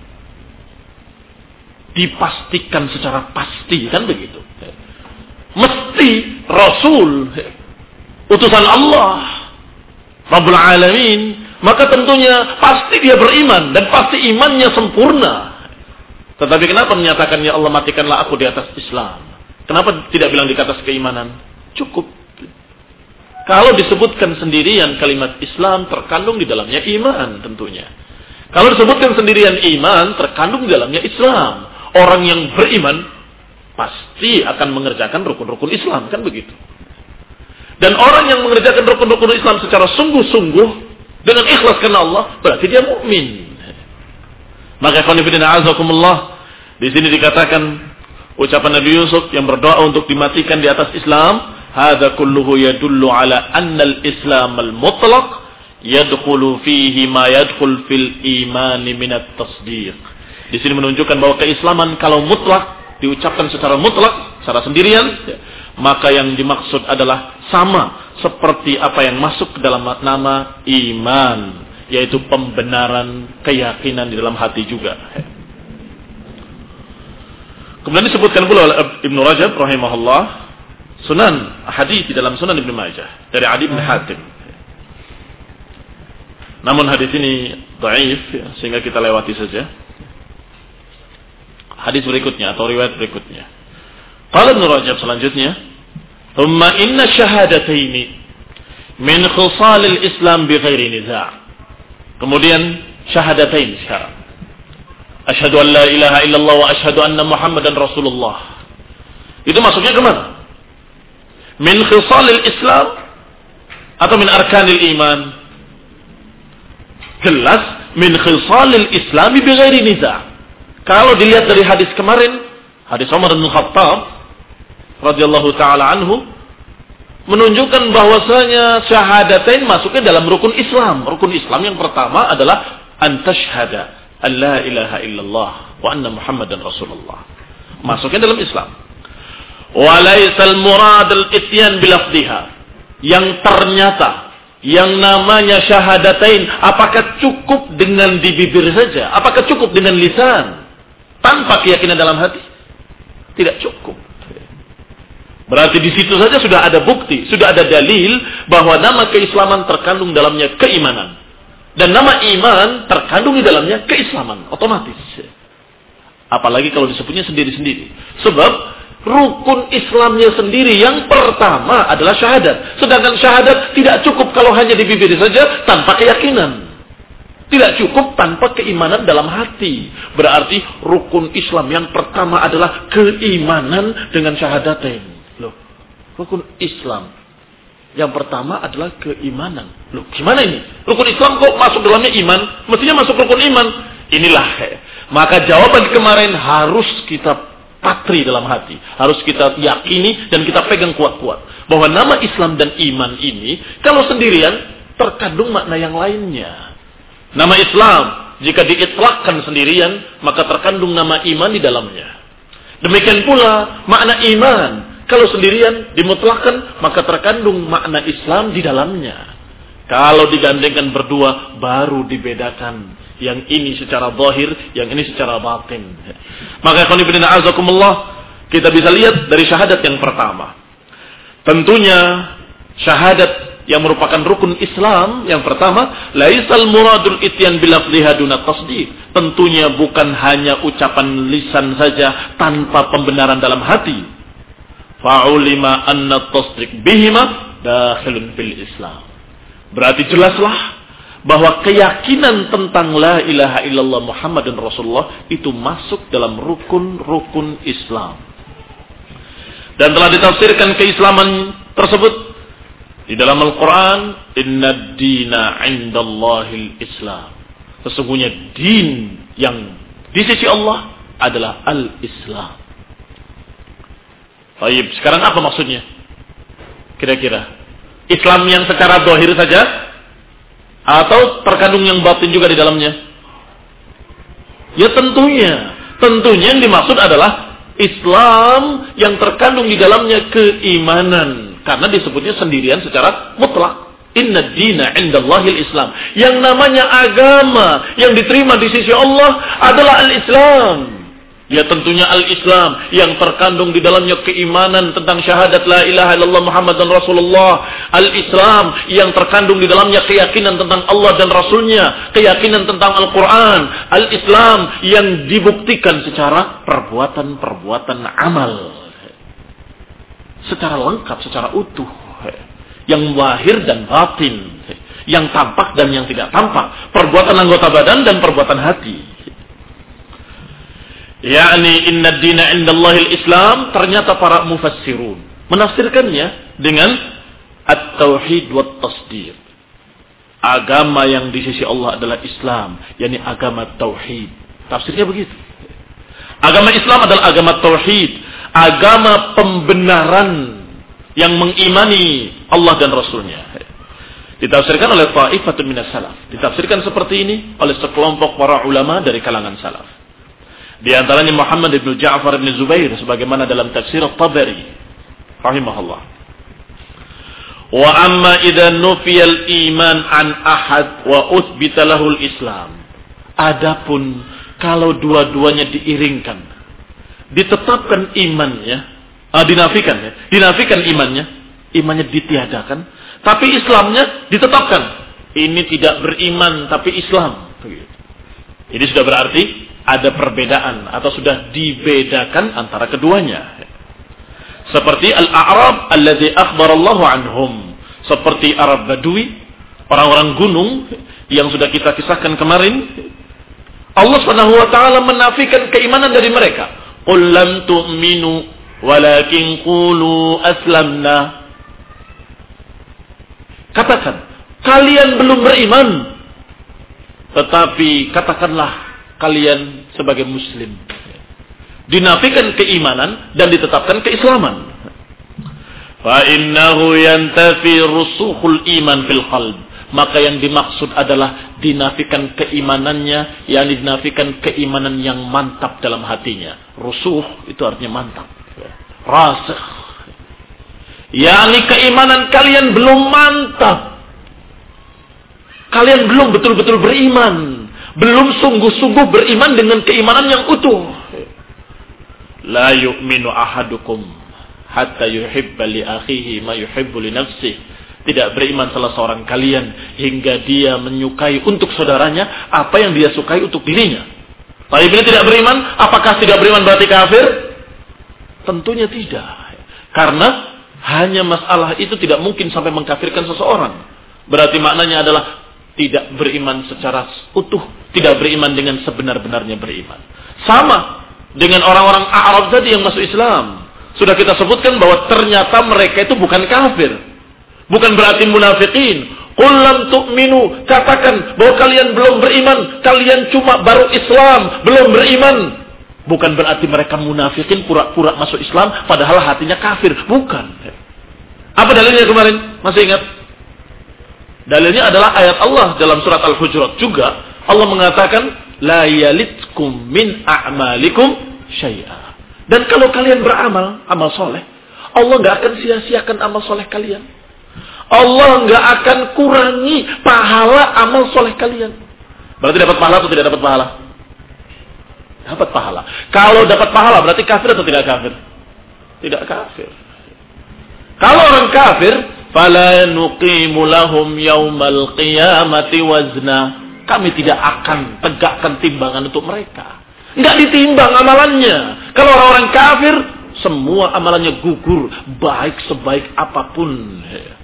Dipastikan secara pasti, kan begitu. Mesti Rasul, utusan Allah, Rabbul Alamin, maka tentunya pasti dia beriman dan pasti imannya sempurna. Tetapi kenapa menyatakan ya Allah matikanlah aku di atas Islam? Kenapa tidak bilang di atas keimanan? Cukup. Kalau disebutkan sendirian kalimat Islam, terkandung di dalamnya iman tentunya. Kalau disebutkan sendirian iman, terkandung di dalamnya Islam. Orang yang beriman pasti akan mengerjakan rukun-rukun Islam, kan begitu. Dan orang yang mengerjakan rukun-rukun Islam secara sungguh-sungguh dengan ikhlas karena Allah, berarti dia mukmin. Maka qanifidina azakumullah, di sini dikatakan ucapan Nabi Yusuf yang berdoa untuk dimatikan di atas Islam, hadza kulluhu yadullu ala anna al-Islam al-mutlaq yadkhulu fihi ma yadkhul fil iman min at-tasdiq. Di sini menunjukkan bahwa keislaman kalau mutlak diucapkan secara mutlak, secara sendirian, ya, maka yang dimaksud adalah sama seperti apa yang masuk ke dalam nama iman, yaitu pembenaran keyakinan di dalam hati juga. Kemudian disebutkan pula oleh Ibnu Rajab rahimahullah sunan hadis di dalam Sunan Ibnu Majah dari Adi bin Hatim. Namun hadis ini dhaif, ya, sehingga kita lewati saja. Hadis berikutnya atau riwayat berikutnya. Qala Ibnu Rajab selanjutnya, "Tsumma inna syahadataini min khisalil Islam bighairi niza'." Kemudian syahadatain sekarang. Asyhadu an la ilaha illallah wa asyhadu anna Muhammadan Rasulullah. Itu masuknya ke mana? Min khisalil Islam atau min arkanil iman? Jelas min khisalil Islam bighairi niza'. Kalau dilihat dari hadis kemarin, hadis Umar bin Khattab radhiyallahu taala anhu menunjukkan bahwasanya syahadatain masuknya dalam rukun Islam. Rukun Islam yang pertama adalah an tashhada an la ilaha illallah wa anna Muhammadan Rasulullah. Masuknya dalam Islam. Wa laysal murad al-ityan bilafdhiha. Yang ternyata yang namanya syahadatain apakah cukup dengan di bibir saja? Apakah cukup dengan lisan? Tanpa keyakinan dalam hati tidak cukup. Berarti di situ saja sudah ada bukti, sudah ada dalil bahwa nama keislaman terkandung dalamnya keimanan. Dan nama iman terkandung di dalamnya keislaman, otomatis. Apalagi kalau disebutnya sendiri-sendiri. Sebab rukun Islamnya sendiri yang pertama adalah syahadat. Sedangkan syahadat tidak cukup kalau hanya di bibir saja tanpa keyakinan. Tidak cukup tanpa keimanan dalam hati. Berarti rukun Islam yang pertama adalah keimanan dengan syahadatain. Loh, rukun Islam yang pertama adalah keimanan. Loh, gimana ini? Rukun Islam kok masuk dalamnya iman? Mestinya masuk rukun iman. Inilah. Maka jawaban kemarin harus kita patri dalam hati. Harus kita yakini dan kita pegang kuat-kuat. Bahwa nama Islam dan iman ini, kalau sendirian, terkandung makna yang lainnya. Nama Islam, jika diitlakkan sendirian, maka terkandung nama iman di dalamnya. Demikian pula makna iman. Kalau sendirian dimutlakkan, maka terkandung makna Islam di dalamnya. Kalau digandengkan berdua, baru dibedakan. Yang ini secara zahir, yang ini secara batin. Maka ikhwan fillah azakumullah, kita bisa lihat dari syahadat yang pertama. Tentunya syahadat yang merupakan rukun Islam yang pertama, laisal muradul ityan bilafdhiha duna tasdiq. Tentunya bukan hanya ucapan lisan saja tanpa pembenaran dalam hati. Fa'ulima anna tasdiq bihima dakhilun fil Islam. Berarti jelaslah bahwa keyakinan tentang la ilaha illallah Muhammadun Rasulullah itu masuk dalam rukun-rukun Islam. Dan telah ditafsirkan keislaman tersebut di dalam Al-Quran, inna dina indallahil Islam. Sesungguhnya din yang di sisi Allah adalah al-Islam. Baik, sekarang apa maksudnya? Kira-kira Islam yang secara zahir saja atau terkandung yang batin juga di dalamnya? Ya tentunya, tentunya yang dimaksud adalah Islam yang terkandung di dalamnya keimanan, karena disebutnya sendirian secara mutlak. Inna dina indallahil Islam. Yang namanya agama yang diterima di sisi Allah adalah al-Islam. Ya tentunya al-Islam yang terkandung di dalamnya keimanan tentang syahadat la ilaha illallah Muhammadan Rasulullah. Al-Islam yang terkandung di dalamnya keyakinan tentang Allah dan Rasulnya. Keyakinan tentang Al-Quran. Al-Islam yang dibuktikan secara perbuatan-perbuatan amal. Secara lengkap, secara utuh. Yang lahir dan batin. Yang tampak dan yang tidak tampak. Perbuatan anggota badan dan perbuatan hati. Yakni inna dina indallahil Islam, ternyata para mufassirun menafsirkannya dengan at-tauhid wat tasdiq. Agama yang di sisi Allah adalah Islam, yakni agama tauhid. Tafsirnya begitu. Agama Islam adalah agama tauhid, agama pembenaran yang mengimani Allah dan Rasulnya. Ditafsirkan oleh ta'ifatun minas salaf. Ditafsirkan seperti ini oleh sekelompok para ulama dari kalangan salaf. Di antaranya Muhammad ibn Ja'far ibn Zubair sebagaimana dalam tafsir At-Tabari rahimahullah. Wa amma idza nufiyal iman an ahad wa uthbita lahul Islam. Adapun kalau dua-duanya diiringkan, ditetapkan imannya, ah, dinafikan ya, dinafikan imannya, imannya ditiadakan, tapi Islamnya ditetapkan. Ini tidak beriman tapi Islam. Ini sudah berarti ada perbedaan atau sudah dibedakan antara keduanya. Seperti al-A'rab alladzi akhbarallahu anhum, seperti Arab Badui, orang-orang gunung yang sudah kita kisahkan kemarin. Allah Subhanahu wa taala menafikan keimanan dari mereka. Qul lam tu'minu walakin qulu aslamna. Katakan, kalian belum beriman, tetapi katakanlah kalian sebagai muslim. Dinafikan keimanan dan ditetapkan keislaman. Fa innahu yantafi rusukhul iman fil qalb. Maka yang dimaksud adalah dinafikan keimanannya, yang dinafikan keimanan yang mantap dalam hatinya. Rusuh itu artinya mantap. Rasikh. Yani keimanan kalian belum mantap. Kalian belum betul-betul beriman. Belum sungguh-sungguh beriman dengan keimanan yang utuh. La yu'minu ahadukum hatta yuhibba li akhihi ma yuhibbu li nafsihi. Tidak beriman salah seorang kalian hingga dia menyukai untuk saudaranya apa yang dia sukai untuk dirinya. Tapi bila tidak beriman, apakah tidak beriman berarti kafir? Tentunya tidak. Karena hanya masalah itu tidak mungkin sampai mengkafirkan seseorang. Berarti maknanya adalah tidak beriman secara utuh, tidak beriman dengan sebenar-benarnya beriman. Sama dengan orang-orang Arab tadi yang masuk Islam. Sudah kita sebutkan bahwa ternyata mereka itu bukan kafir. Bukan berarti munafikin. Qul lam tu'minu, katakan bahwa kalian belum beriman, kalian cuma baru Islam, belum beriman. Bukan berarti mereka munafikin pura-pura masuk Islam padahal hatinya kafir, bukan. Apa dalilnya kemarin? Masih ingat? Dalilnya adalah ayat Allah dalam surat Al-Hujurat juga. Allah mengatakan la yalitkum min a'malikum syai'a. Dan kalau kalian beramal, amal soleh, Allah nggak akan sia-siakan amal soleh kalian. Allah nggak akan kurangi pahala amal soleh kalian. Berarti dapat pahala atau tidak dapat pahala? Dapat pahala. Kalau dapat pahala berarti kafir atau tidak kafir? Tidak kafir. Kalau orang kafir, fala nuqimu lahum yaumal qiyamati wazna. Kami tidak akan tegakkan timbangan untuk mereka. Enggak ditimbang amalannya. Kalau orang-orang kafir, semua amalannya gugur, baik sebaik apapun.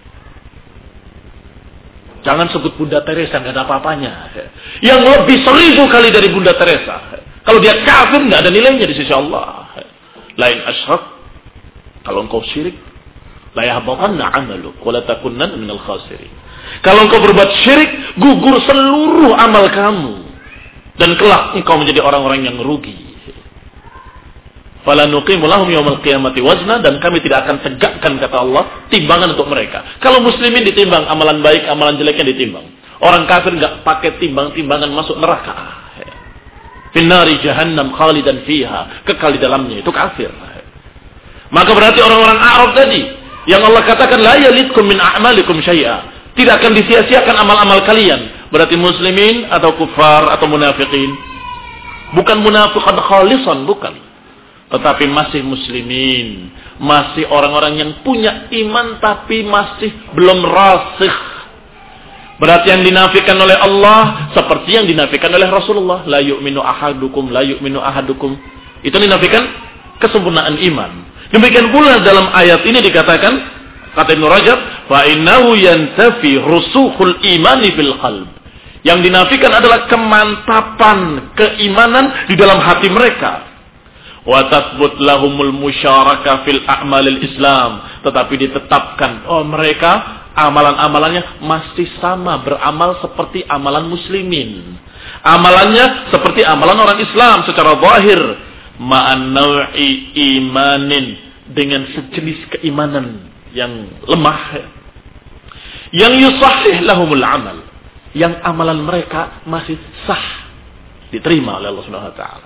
Jangan sebut Bunda Teresa, nggak ada apa-apanya. Yang lebih seribu kali dari Bunda Teresa. Kalau dia kafir, nggak ada nilainya di sisi Allah. Lain asyrak, kalau engkau syirik, la yahbatanna 'amaluk wa la takunanna minal khasirin. Kalau engkau berbuat syirik, gugur seluruh amal kamu. Dan kelak engkau menjadi orang-orang yang rugi. Fala nuqimu lahum yaumal qiyamati wazna, dan kami tidak akan tegakkan, kata Allah, timbangan untuk mereka. Kalau muslimin ditimbang, amalan baik, amalan jeleknya ditimbang. Orang kafir enggak pakai timbang-timbangan masuk neraka. Finnari jahannam khalidan fiha, kekal di dalamnya, itu kafir. Maka berarti orang-orang Arab tadi yang Allah katakan la yalitkum min a'malikum syai'a, tidak akan disia-siakan amal-amal kalian. Berarti muslimin atau kufar atau munafikin. Bukan munafiqan khalisan, bukan. Tetapi masih muslimin, masih orang-orang yang punya iman tapi masih belum rasikh. Berarti yang dinafikan oleh Allah seperti yang dinafikan oleh Rasulullah, la yu'minu ahadukum, la yu'minu ahadukum. Itu dinafikan kesempurnaan iman. Demikian pula dalam ayat ini dikatakan, kata Ibnu Rajab, fa innahu yantafi rusukhul imani fil qalb. Yang dinafikan adalah kemantapan keimanan di dalam hati mereka. Wa tathbut lahumul musyarakah fil a'malil Islam, tetapi ditetapkan oh mereka amalan-amalannya masih sama beramal seperti amalan muslimin. Amalannya seperti amalan orang Islam secara zahir, ma'an naw'i imanin, dengan sejenis keimanan yang lemah, yang yusahih lahumul amal, yang amalan mereka masih sah, diterima oleh Allah Subhanahu wa taala.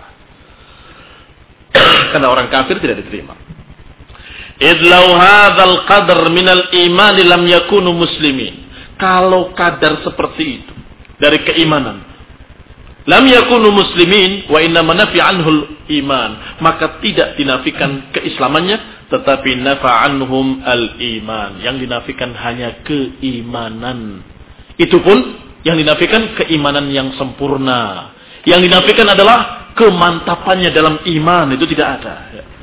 Karena orang kafir tidak diterima. Idlau hadzal qadar minal iman lam yakunu muslimin. Kalau kadar seperti itu dari keimanan, lam yakunu muslimin wa inna manafi anhul iman, maka tidak dinafikan keislamannya, tetapi nafa anhum al iman, yang dinafikan hanya keimanan. Itu pun yang dinafikan keimanan yang sempurna. Yang dinafikan adalah kemantapannya dalam iman, itu tidak ada.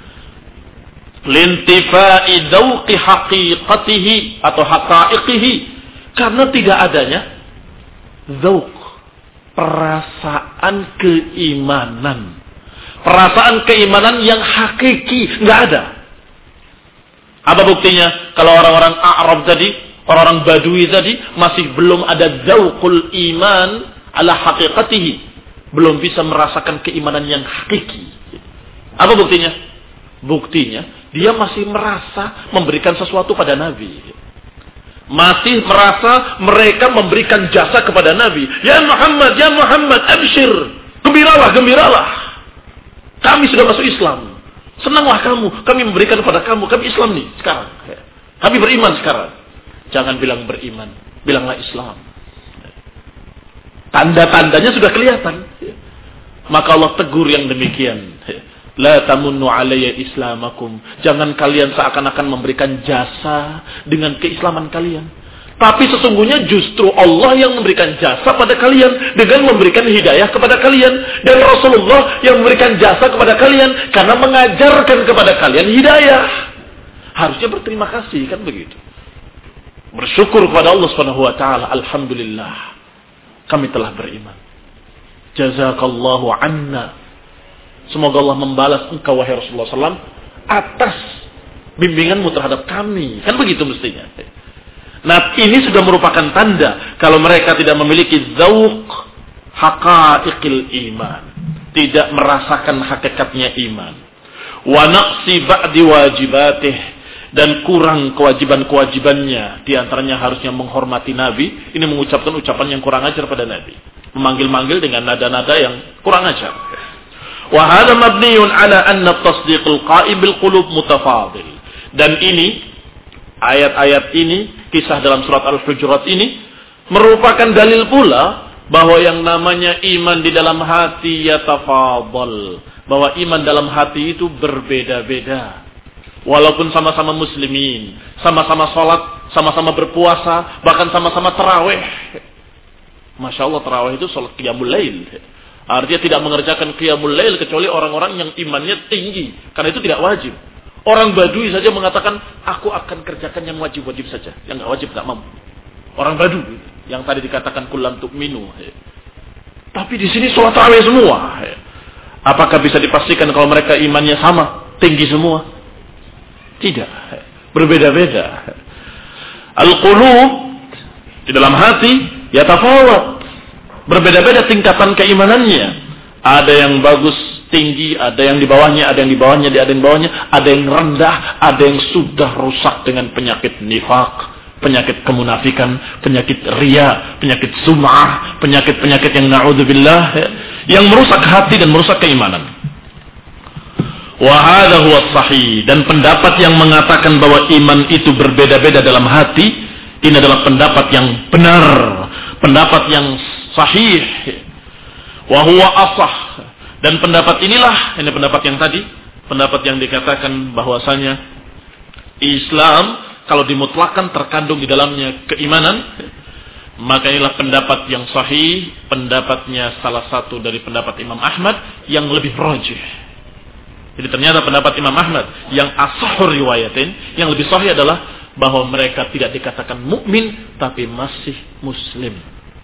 Lintifa'i dzauqi haqiqatihi atau haqa'iqihi, karena tidak adanya dzauq, perasaan keimanan. Perasaan keimanan yang hakiki enggak ada. Apa buktinya? Kalau orang-orang Arab tadi, orang-orang Badui tadi masih belum ada dzauqul iman ala haqiqatihi, belum bisa merasakan keimanan yang hakiki. Apa buktinya? Buktinya dia masih merasa memberikan sesuatu pada Nabi. Masih merasa mereka memberikan jasa kepada Nabi. Ya Muhammad, ya Muhammad, abshir, gembiralah, gembiralah. Kami sudah masuk Islam. Senanglah kamu, kami memberikan kepada kamu. Kami Islam nih sekarang. Kami beriman sekarang. Jangan bilang beriman, bilanglah Islam. Tanda-tandanya sudah kelihatan. Maka Allah tegur yang demikian. La tamunnu alayya islamakum. Jangan kalian seakan-akan memberikan jasa dengan keislaman kalian. Tapi sesungguhnya justru Allah yang memberikan jasa pada kalian dengan memberikan hidayah kepada kalian. Dan Rasulullah yang memberikan jasa kepada kalian karena mengajarkan kepada kalian hidayah. Harusnya berterima kasih, kan begitu. Bersyukur kepada Allah Subhanahu wa taala. Alhamdulillah, kami telah beriman. Jazakallahu anna. Semoga Allah membalas engkau wahai Rasulullah sallallahu alaihi wasallam atas bimbinganmu terhadap kami. Kan begitu mestinya. Nah, ini sudah merupakan tanda kalau mereka tidak memiliki zauq haqa'iqil iman, tidak merasakan hakikatnya iman. Wa naqsi ba'di wajibatih, dan kurang kewajiban-kewajibannya. Di antaranya harusnya menghormati Nabi. Ini mengucapkan ucapan yang kurang ajar pada Nabi. Memanggil-manggil dengan nada-nada yang kurang ajar. Wa hadha mabniyun ala anna at-tasdiqul qa'ibil qulub mutafadil. Dan ini, ayat-ayat ini, kisah dalam surat Al-Hujurat ini, merupakan dalil pula bahwa yang namanya iman di dalam hati yatafadhal. Bahwa iman dalam hati itu berbeda-beda. Walaupun sama-sama muslimin, sama-sama sholat, sama-sama berpuasa, bahkan sama-sama tarawih. Masya Allah, tarawih itu sholat qiyamul lail. Artinya tidak mengerjakan qiyamul lail kecuali orang-orang yang imannya tinggi. Karena itu tidak wajib. Orang Badui saja mengatakan, aku akan kerjakan yang wajib-wajib saja. Yang nggak wajib nggak mampu. Orang Badui yang tadi dikatakan kulam tu'minu. Tapi di sini sholat tarawih semua. Apakah bisa dipastikan kalau mereka imannya sama, tinggi semua? Tidak. Berbeda-beda. Al-qulub di dalam hati yatafawat. Berbeda-beda tingkatan keimanannya. Ada yang bagus, tinggi, ada yang di bawahnya, ada yang di bawahnya, ada yang di bawahnya, ada yang rendah, ada yang sudah rusak dengan penyakit nifaq, penyakit kemunafikan, penyakit riya, penyakit sum'ah, penyakit-penyakit yang na'udzubillah, yang merusak hati dan merusak keimanan. Wa hadha huwa sahih, dan pendapat yang mengatakan bahwa iman itu berbeda-beda dalam hati, ini adalah pendapat yang benar, pendapat yang sahih. Wa huwa asah, dan pendapat inilah, ini pendapat yang tadi, pendapat yang dikatakan bahwasanya Islam kalau dimutlakan terkandung di dalamnya keimanan, maka inilah pendapat yang sahih, pendapatnya salah satu dari pendapat Imam Ahmad yang lebih rajih. Jadi ternyata pendapat Imam Ahmad yang ashahur riwayatin, yang lebih sahih adalah bahwa mereka tidak dikatakan mukmin tapi masih muslim.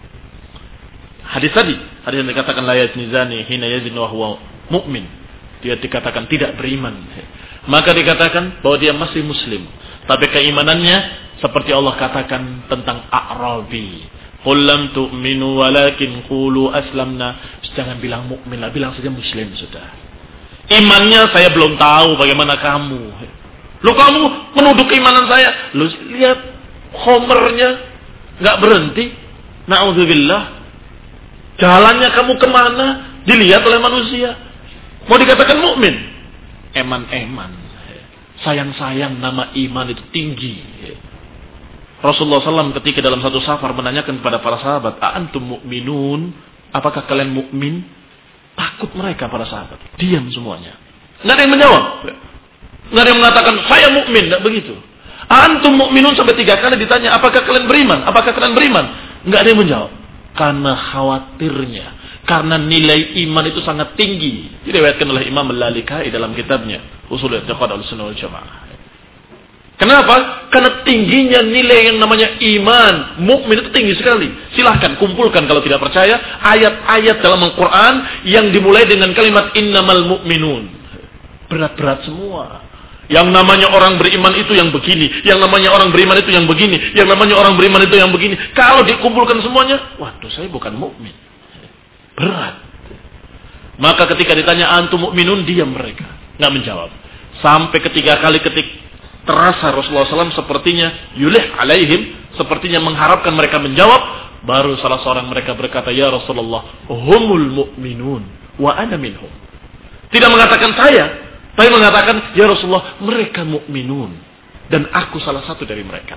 Hadis tadi, hadis yang dikatakan la yazni zani hina yazni wa huwa mu'min, dia dikatakan tidak beriman, maka dikatakan bahwa dia masih muslim, tapi keimanannya seperti Allah katakan tentang A'rabi, qul lam tu'minu walakin qulu aslamna. Jangan bilang mukmin lah, bilang saja muslim sudah. Imannya saya belum tahu bagaimana kamu. Lu kamu menuduh keimanan saya, lu lihat khomernya nggak berhenti, na'udzubillah. Jalannya kamu kemana dilihat oleh manusia. Mau dikatakan mukmin, eman-eman, sayang-sayang, nama iman itu tinggi. Rasulullah sallallahu alaihi wasallam ketika dalam satu safar menanyakan kepada para sahabat, "A'antum mu'minun?" Apakah kalian mukmin? Takut mereka para sahabat, diam semuanya. Nggak ada yang menjawab. Nggak ada yang mengatakan saya mukmin, nggak begitu. "A'antum mu'minun?" sampai tiga kali ditanya, apakah kalian beriman? Apakah kalian beriman? Nggak ada yang menjawab. Karena khawatirnya, karena nilai iman itu sangat tinggi. Diriwayatkan oleh Imam Al-Lalikai dalam kitabnya Ushul I'tiqad Ahlussunnah wal Jamaah. Kenapa? Karena tingginya nilai yang namanya iman, mukmin itu tinggi sekali. Silahkan kumpulkan kalau tidak percaya ayat-ayat dalam Al-Quran yang dimulai dengan kalimat innamal mu'minun. Berat-berat semua. Yang namanya orang beriman itu yang begini, yang namanya orang beriman itu yang begini, yang namanya orang beriman itu yang begini. Kalau dikumpulkan semuanya, waduh, saya bukan mukmin. Berat. Maka ketika ditanya antum mukminun, diam mereka, nggak menjawab. Sampai ketiga kali ketik terasa Rasulullah shallallahu alaihi wasallam sepertinya yulih alaihim, sepertinya mengharapkan mereka menjawab, baru salah seorang mereka berkata, ya Rasulullah, humul mu'minun wa ana minhum. Tidak mengatakan saya, tapi mengatakan, ya Rasulullah, mereka mukminun dan aku salah satu dari mereka.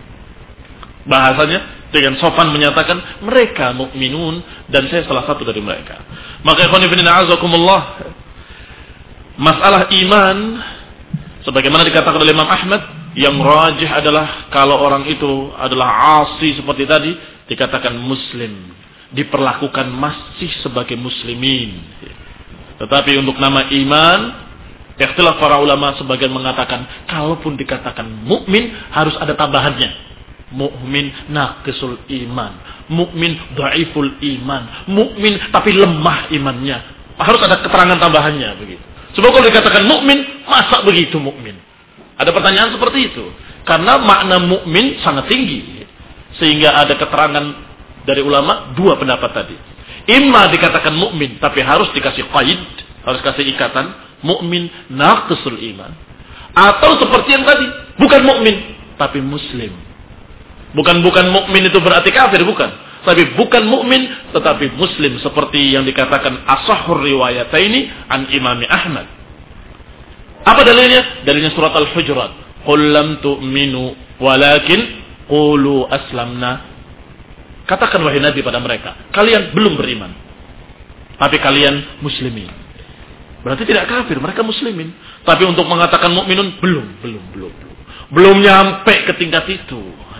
Bahasanya dengan sopan menyatakan mereka mukminun dan saya salah satu dari mereka. Maka ikhwan fillah azakumullah, masalah iman sebagaimana dikatakan oleh Imam Ahmad Yang rajih adalah kalau orang itu adalah asi seperti tadi, dikatakan muslim, diperlakukan masih sebagai muslimin. Tetapi untuk nama iman, ikhtilaf para ulama, sebagian mengatakan kalaupun dikatakan mukmin harus ada tambahannya. Mukmin naqisul iman, mukmin dhaiful iman, mukmin tapi lemah imannya. Harus ada keterangan tambahannya begitu. Sebab kalau dikatakan mukmin, masa begitu mukmin? Ada pertanyaan seperti itu. Karena makna mukmin sangat tinggi. Sehingga ada keterangan dari ulama dua pendapat tadi. Imma dikatakan mukmin tapi harus dikasih qaid, harus kasih ikatan, mukmin naqisul iman. Atau seperti yang tadi, bukan mukmin tapi muslim. Bukan bukan mukmin itu berarti kafir, bukan. Tapi bukan mukmin tetapi muslim, seperti yang dikatakan ashahhur riwayataini an Imam Ahmad. Apa dalilnya? Dalilnya surat Al-Hujurat. Qul lam tu'minu walakin qulu aslamna. Katakan wahai Nabi pada mereka, kalian belum beriman, tapi kalian muslimin. Berarti tidak kafir, mereka muslimin. Tapi untuk mengatakan mukminun belum, belum, belum, belum. Belum nyampe ke tingkat itu.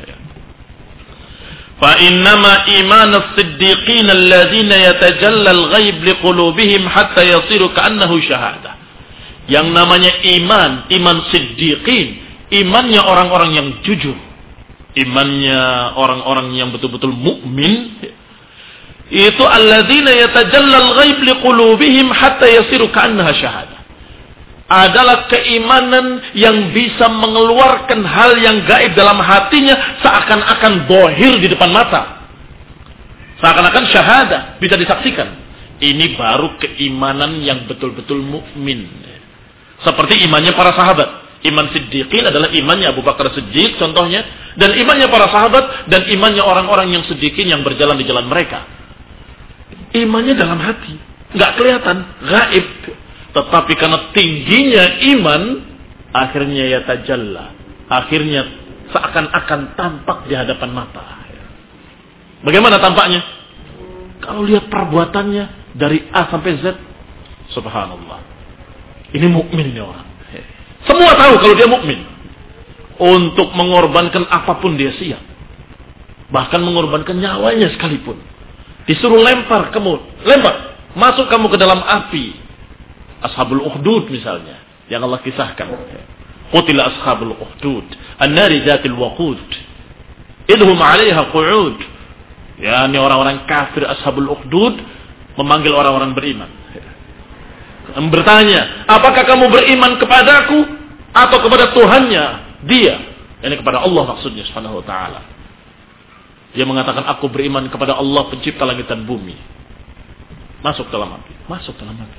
Fa innama iman as-siddiqin alladziina yatajalla al-ghaib liqulubihim hatta yasiru ka'annahu syahadah. Yang namanya iman, iman siddiqin, imannya orang-orang yang jujur, imannya orang-orang yang betul-betul mukmin, itu alladzina yatajalla al-ghaib liqulubihim hatta yasiru ka'annaha syahadah. Adalah keimanan yang bisa mengeluarkan hal yang gaib dalam hatinya seakan-akan bohir di depan mata. Seakan-akan syahadah, bisa disaksikan. Ini baru keimanan yang betul-betul mukmin. Seperti imannya para sahabat. Iman siddiqin adalah imannya Abu Bakar Siddiq contohnya. Dan imannya para sahabat. Dan imannya orang-orang yang siddiqin yang berjalan di jalan mereka. Imannya dalam hati. Nggak kelihatan. Gaib. Tetapi karena tingginya iman. Akhirnya ya tajalla. Akhirnya seakan-akan tampak di hadapan mata. Bagaimana tampaknya? Kalau lihat perbuatannya. Dari A sampai Z. Subhanallah. Ini mukmin ini orang. Semua tahu kalau dia mukmin. Untuk mengorbankan apapun dia siap. Bahkan mengorbankan nyawanya sekalipun. Disuruh lempar kamu, lempar, masuk kamu ke dalam api. Ashabul Ukhdud misalnya, yang Allah kisahkan. Qutila ashabul Ukhdud, an-nari dzatil waqud. Idhum 'alaiha qu'ud. Ya, ini orang-orang kafir Ashabul Ukhdud memanggil orang-orang beriman. Bertanya, apakah kamu beriman kepadaku atau kepada Tuhannya dia? Ini kepada Allah maksudnya subhanahu wa ta'ala. Dia mengatakan, aku beriman kepada Allah pencipta langit dan bumi. Masuk dalam api. Masuk dalam api.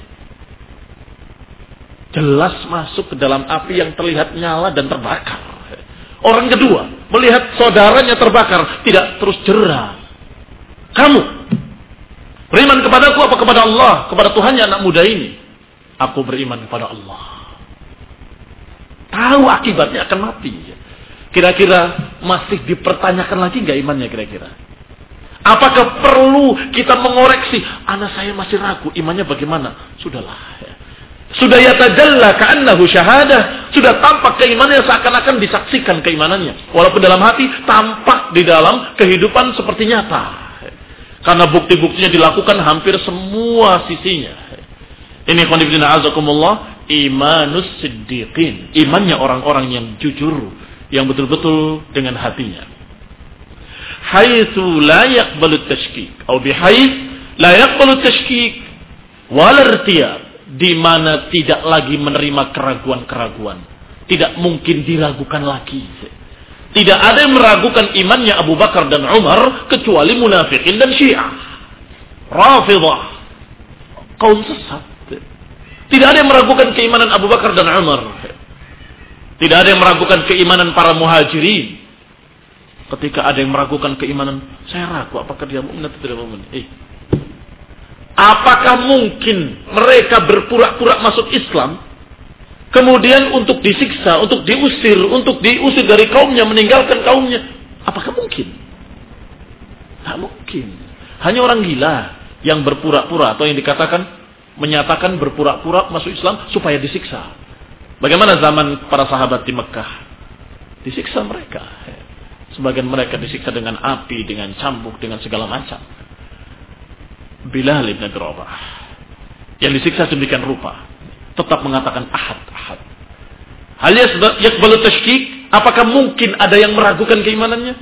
Jelas masuk ke dalam api yang terlihat nyala dan terbakar. Orang kedua melihat saudaranya terbakar, tidak terus jera. Kamu beriman kepadaku apa kepada Allah, kepada Tuhannya anak muda ini? Aku beriman kepada Allah. Tahu akibatnya akan mati. Kira-kira masih dipertanyakan lagi nggak imannya kira-kira? Apakah perlu kita mengoreksi? Anak saya masih ragu, imannya bagaimana? Sudahlah. Sudah yatajalla ka'annahu syahadah. Sudah tampak keimanannya seakan-akan disaksikan keimanannya. Walaupun dalam hati tampak di dalam kehidupan seperti nyata. Karena bukti-buktinya dilakukan hampir semua sisinya. Ini qanifidina azakumullah, imanus siddiqin. Imannya orang-orang yang jujur, yang betul-betul dengan hatinya. Haitsu la yaqbalu tashkik, atau bihayts la yaqbalu tashkik wal irtiyab, di mana tidak lagi menerima keraguan-keraguan. Tidak mungkin diragukan lagi. Tidak ada yang meragukan imannya Abu Bakar dan Umar kecuali munafikin dan Syiah. Rafidah, kaum sesat. Tidak ada yang meragukan keimanan Abu Bakar dan Umar. Tidak ada yang meragukan keimanan para muhajirin. Ketika ada yang meragukan keimanan, saya ragu apakah dia mukmin atau tidak mukmin. Eh. Apakah mungkin mereka berpura-pura masuk Islam, kemudian untuk disiksa, untuk diusir, untuk diusir dari kaumnya, meninggalkan kaumnya? Apakah mungkin? Tak mungkin. Hanya orang gila yang berpura-pura, atau yang dikatakan menyatakan berpura-pura masuk Islam supaya disiksa. Bagaimana zaman para sahabat di Mekah? Disiksa mereka. Sebagian mereka disiksa dengan api, dengan cambuk, dengan segala macam. Bilal ibn Abi Rabah yang disiksa sedemikian rupa tetap mengatakan ahad, ahad. Hal yakbalu tashkik, apakah mungkin ada yang meragukan keimanannya?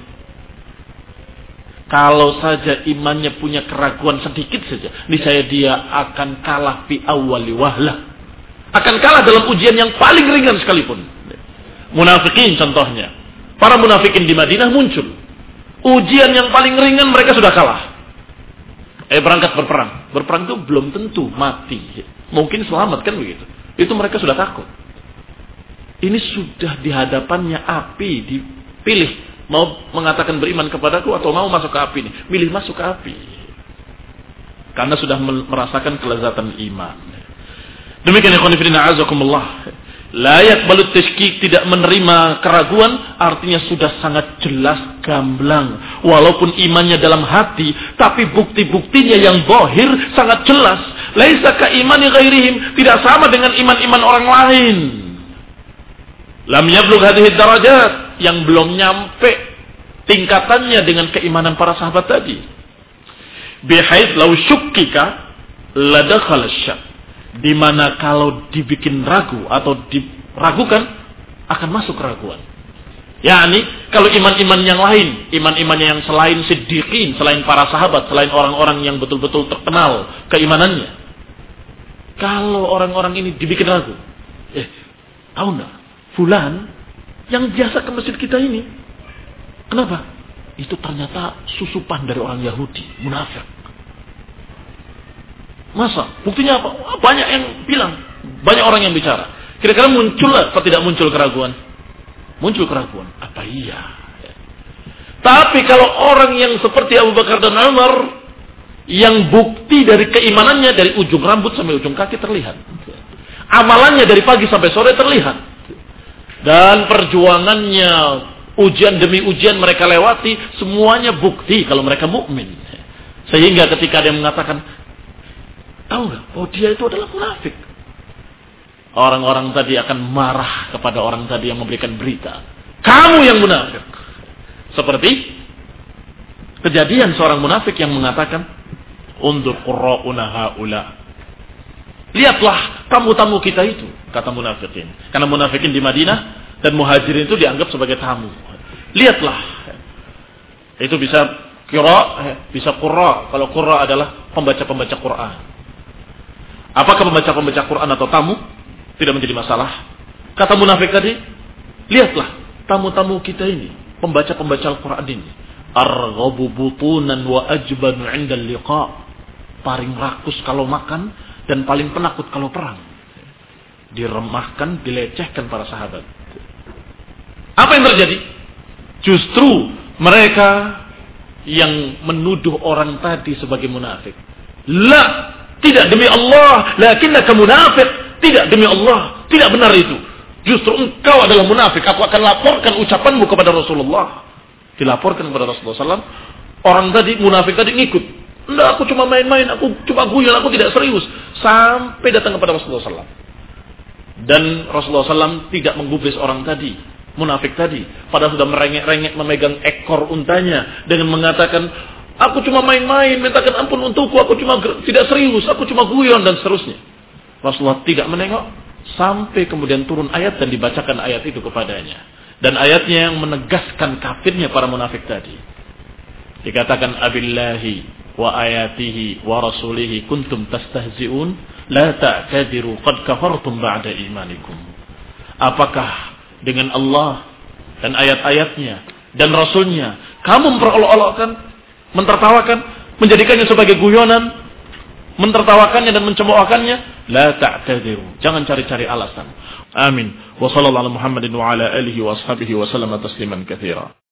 Kalau saja imannya punya keraguan sedikit saja, niscaya dia akan kalah fi awwali wahlah. Akan kalah dalam ujian yang paling ringan sekalipun. Munafikin contohnya. Para munafikin di Madinah muncul. Ujian yang paling ringan mereka sudah kalah. Eh berangkat berperang. Berperang itu belum tentu mati. Mungkin selamat kan begitu. Itu mereka sudah takut. Ini sudah di hadapannya api, dipilih. Mau mengatakan beriman kepadaku atau mau masuk ke api ini. Milih masuk ke api. Karena sudah merasakan kelezatan iman. Demikian ikhwan fillah a'azakumullah. La yaqbalu tashkik, tidak menerima keraguan, artinya sudah sangat jelas gamblang. Walaupun imannya dalam hati, tapi bukti-buktinya yang zahir sangat jelas. Laisa ka imani ghairihim, tidak sama dengan iman-iman orang lain. Lam yablugh hadhihi darajat, yang belum nyampe tingkatannya dengan keimanan para sahabat tadi. Bihaits law syukkika la dakhala asy-syak. Di mana kalau dibikin ragu atau diragukan akan masuk keraguan. yakni kalau iman-iman yang lain, iman-imannya yang selain siddiqin, selain para sahabat, selain orang-orang yang betul-betul terkenal keimanannya, kalau orang-orang ini dibikin ragu, eh tahu nggak, fulan yang biasa ke masjid kita ini, kenapa? Itu ternyata susupan dari orang Yahudi, munafik. Masa? Buktinya apa? Banyak yang bilang. Banyak orang yang bicara. Kira-kira muncul atau tidak muncul keraguan? Muncul keraguan. Apa iya? Tapi kalau orang yang seperti Abu Bakar dan Umar, yang bukti dari keimanannya dari ujung rambut sampai ujung kaki terlihat. Amalannya dari pagi sampai sore terlihat. Dan perjuangannya, ujian demi ujian mereka lewati, semuanya bukti kalau mereka mukmin. Sehingga ketika dia mengatakan, tahu nggak? Oh dia itu adalah munafik. Orang-orang tadi akan marah kepada orang tadi yang memberikan berita. Kamu yang munafik. Seperti kejadian seorang munafik yang mengatakan, undur qurra'una haula. Lihatlah tamu-tamu kita itu, kata munafikin. Karena munafikin di Madinah dan muhajirin itu dianggap sebagai tamu. Lihatlah. Itu bisa qira, bisa qurra. Kalau qurra adalah pembaca-pembaca Quran. Apakah pembaca-pembaca Quran atau tamu? Tidak menjadi masalah. Kata munafik tadi, lihatlah tamu-tamu kita ini, pembaca-pembaca Al-Quran ini. Arghabu butunan wa ajbanu 'inda al-liqa. Paling rakus kalau makan dan paling penakut kalau perang. Diremahkan, dilecehkan para sahabat. Apa yang terjadi? Justru mereka yang menuduh orang tadi sebagai munafik. La, tidak demi Allah, lakinnaka munafik. Tidak demi Allah, tidak benar itu. Justru engkau adalah munafik. Aku akan laporkan ucapanmu kepada Rasulullah. Dilaporkan kepada Rasulullah sallallahu alaihi wasallam. Orang tadi, munafik tadi ngikut. Enggak, aku cuma main-main, aku cuma guyon, aku tidak serius. Sampai datang kepada Rasulullah sallallahu alaihi wasallam. Dan Rasulullah sallallahu alaihi wasallam tidak menggubris orang tadi, munafik tadi. Padahal sudah merengek-rengek memegang ekor untanya dengan mengatakan, aku cuma main-main, mintakan ampun untukku, aku cuma tidak serius, aku cuma guyon dan seterusnya. Rasulullah tidak menengok sampai kemudian turun ayat dan dibacakan ayat itu kepadanya. Dan ayatnya yang menegaskan kafirnya para munafik tadi. Dikatakan abillahi wa ayatihi wa rasulihi kuntum tastahzi'un la ta'tadiru qad kafartum ba'da imanikum. Apakah dengan Allah dan ayat-ayatnya dan rasulnya kamu memperolok-olokkan, mentertawakan, menjadikannya sebagai guyonan, mentertawakannya dan mencemoohkannya? La ta'tadiru. Jangan cari-cari alasan. Amin. Wa sallallahu ala Muhammadin wa ala alihi wa ashabihi wa sallama tasliman katsira.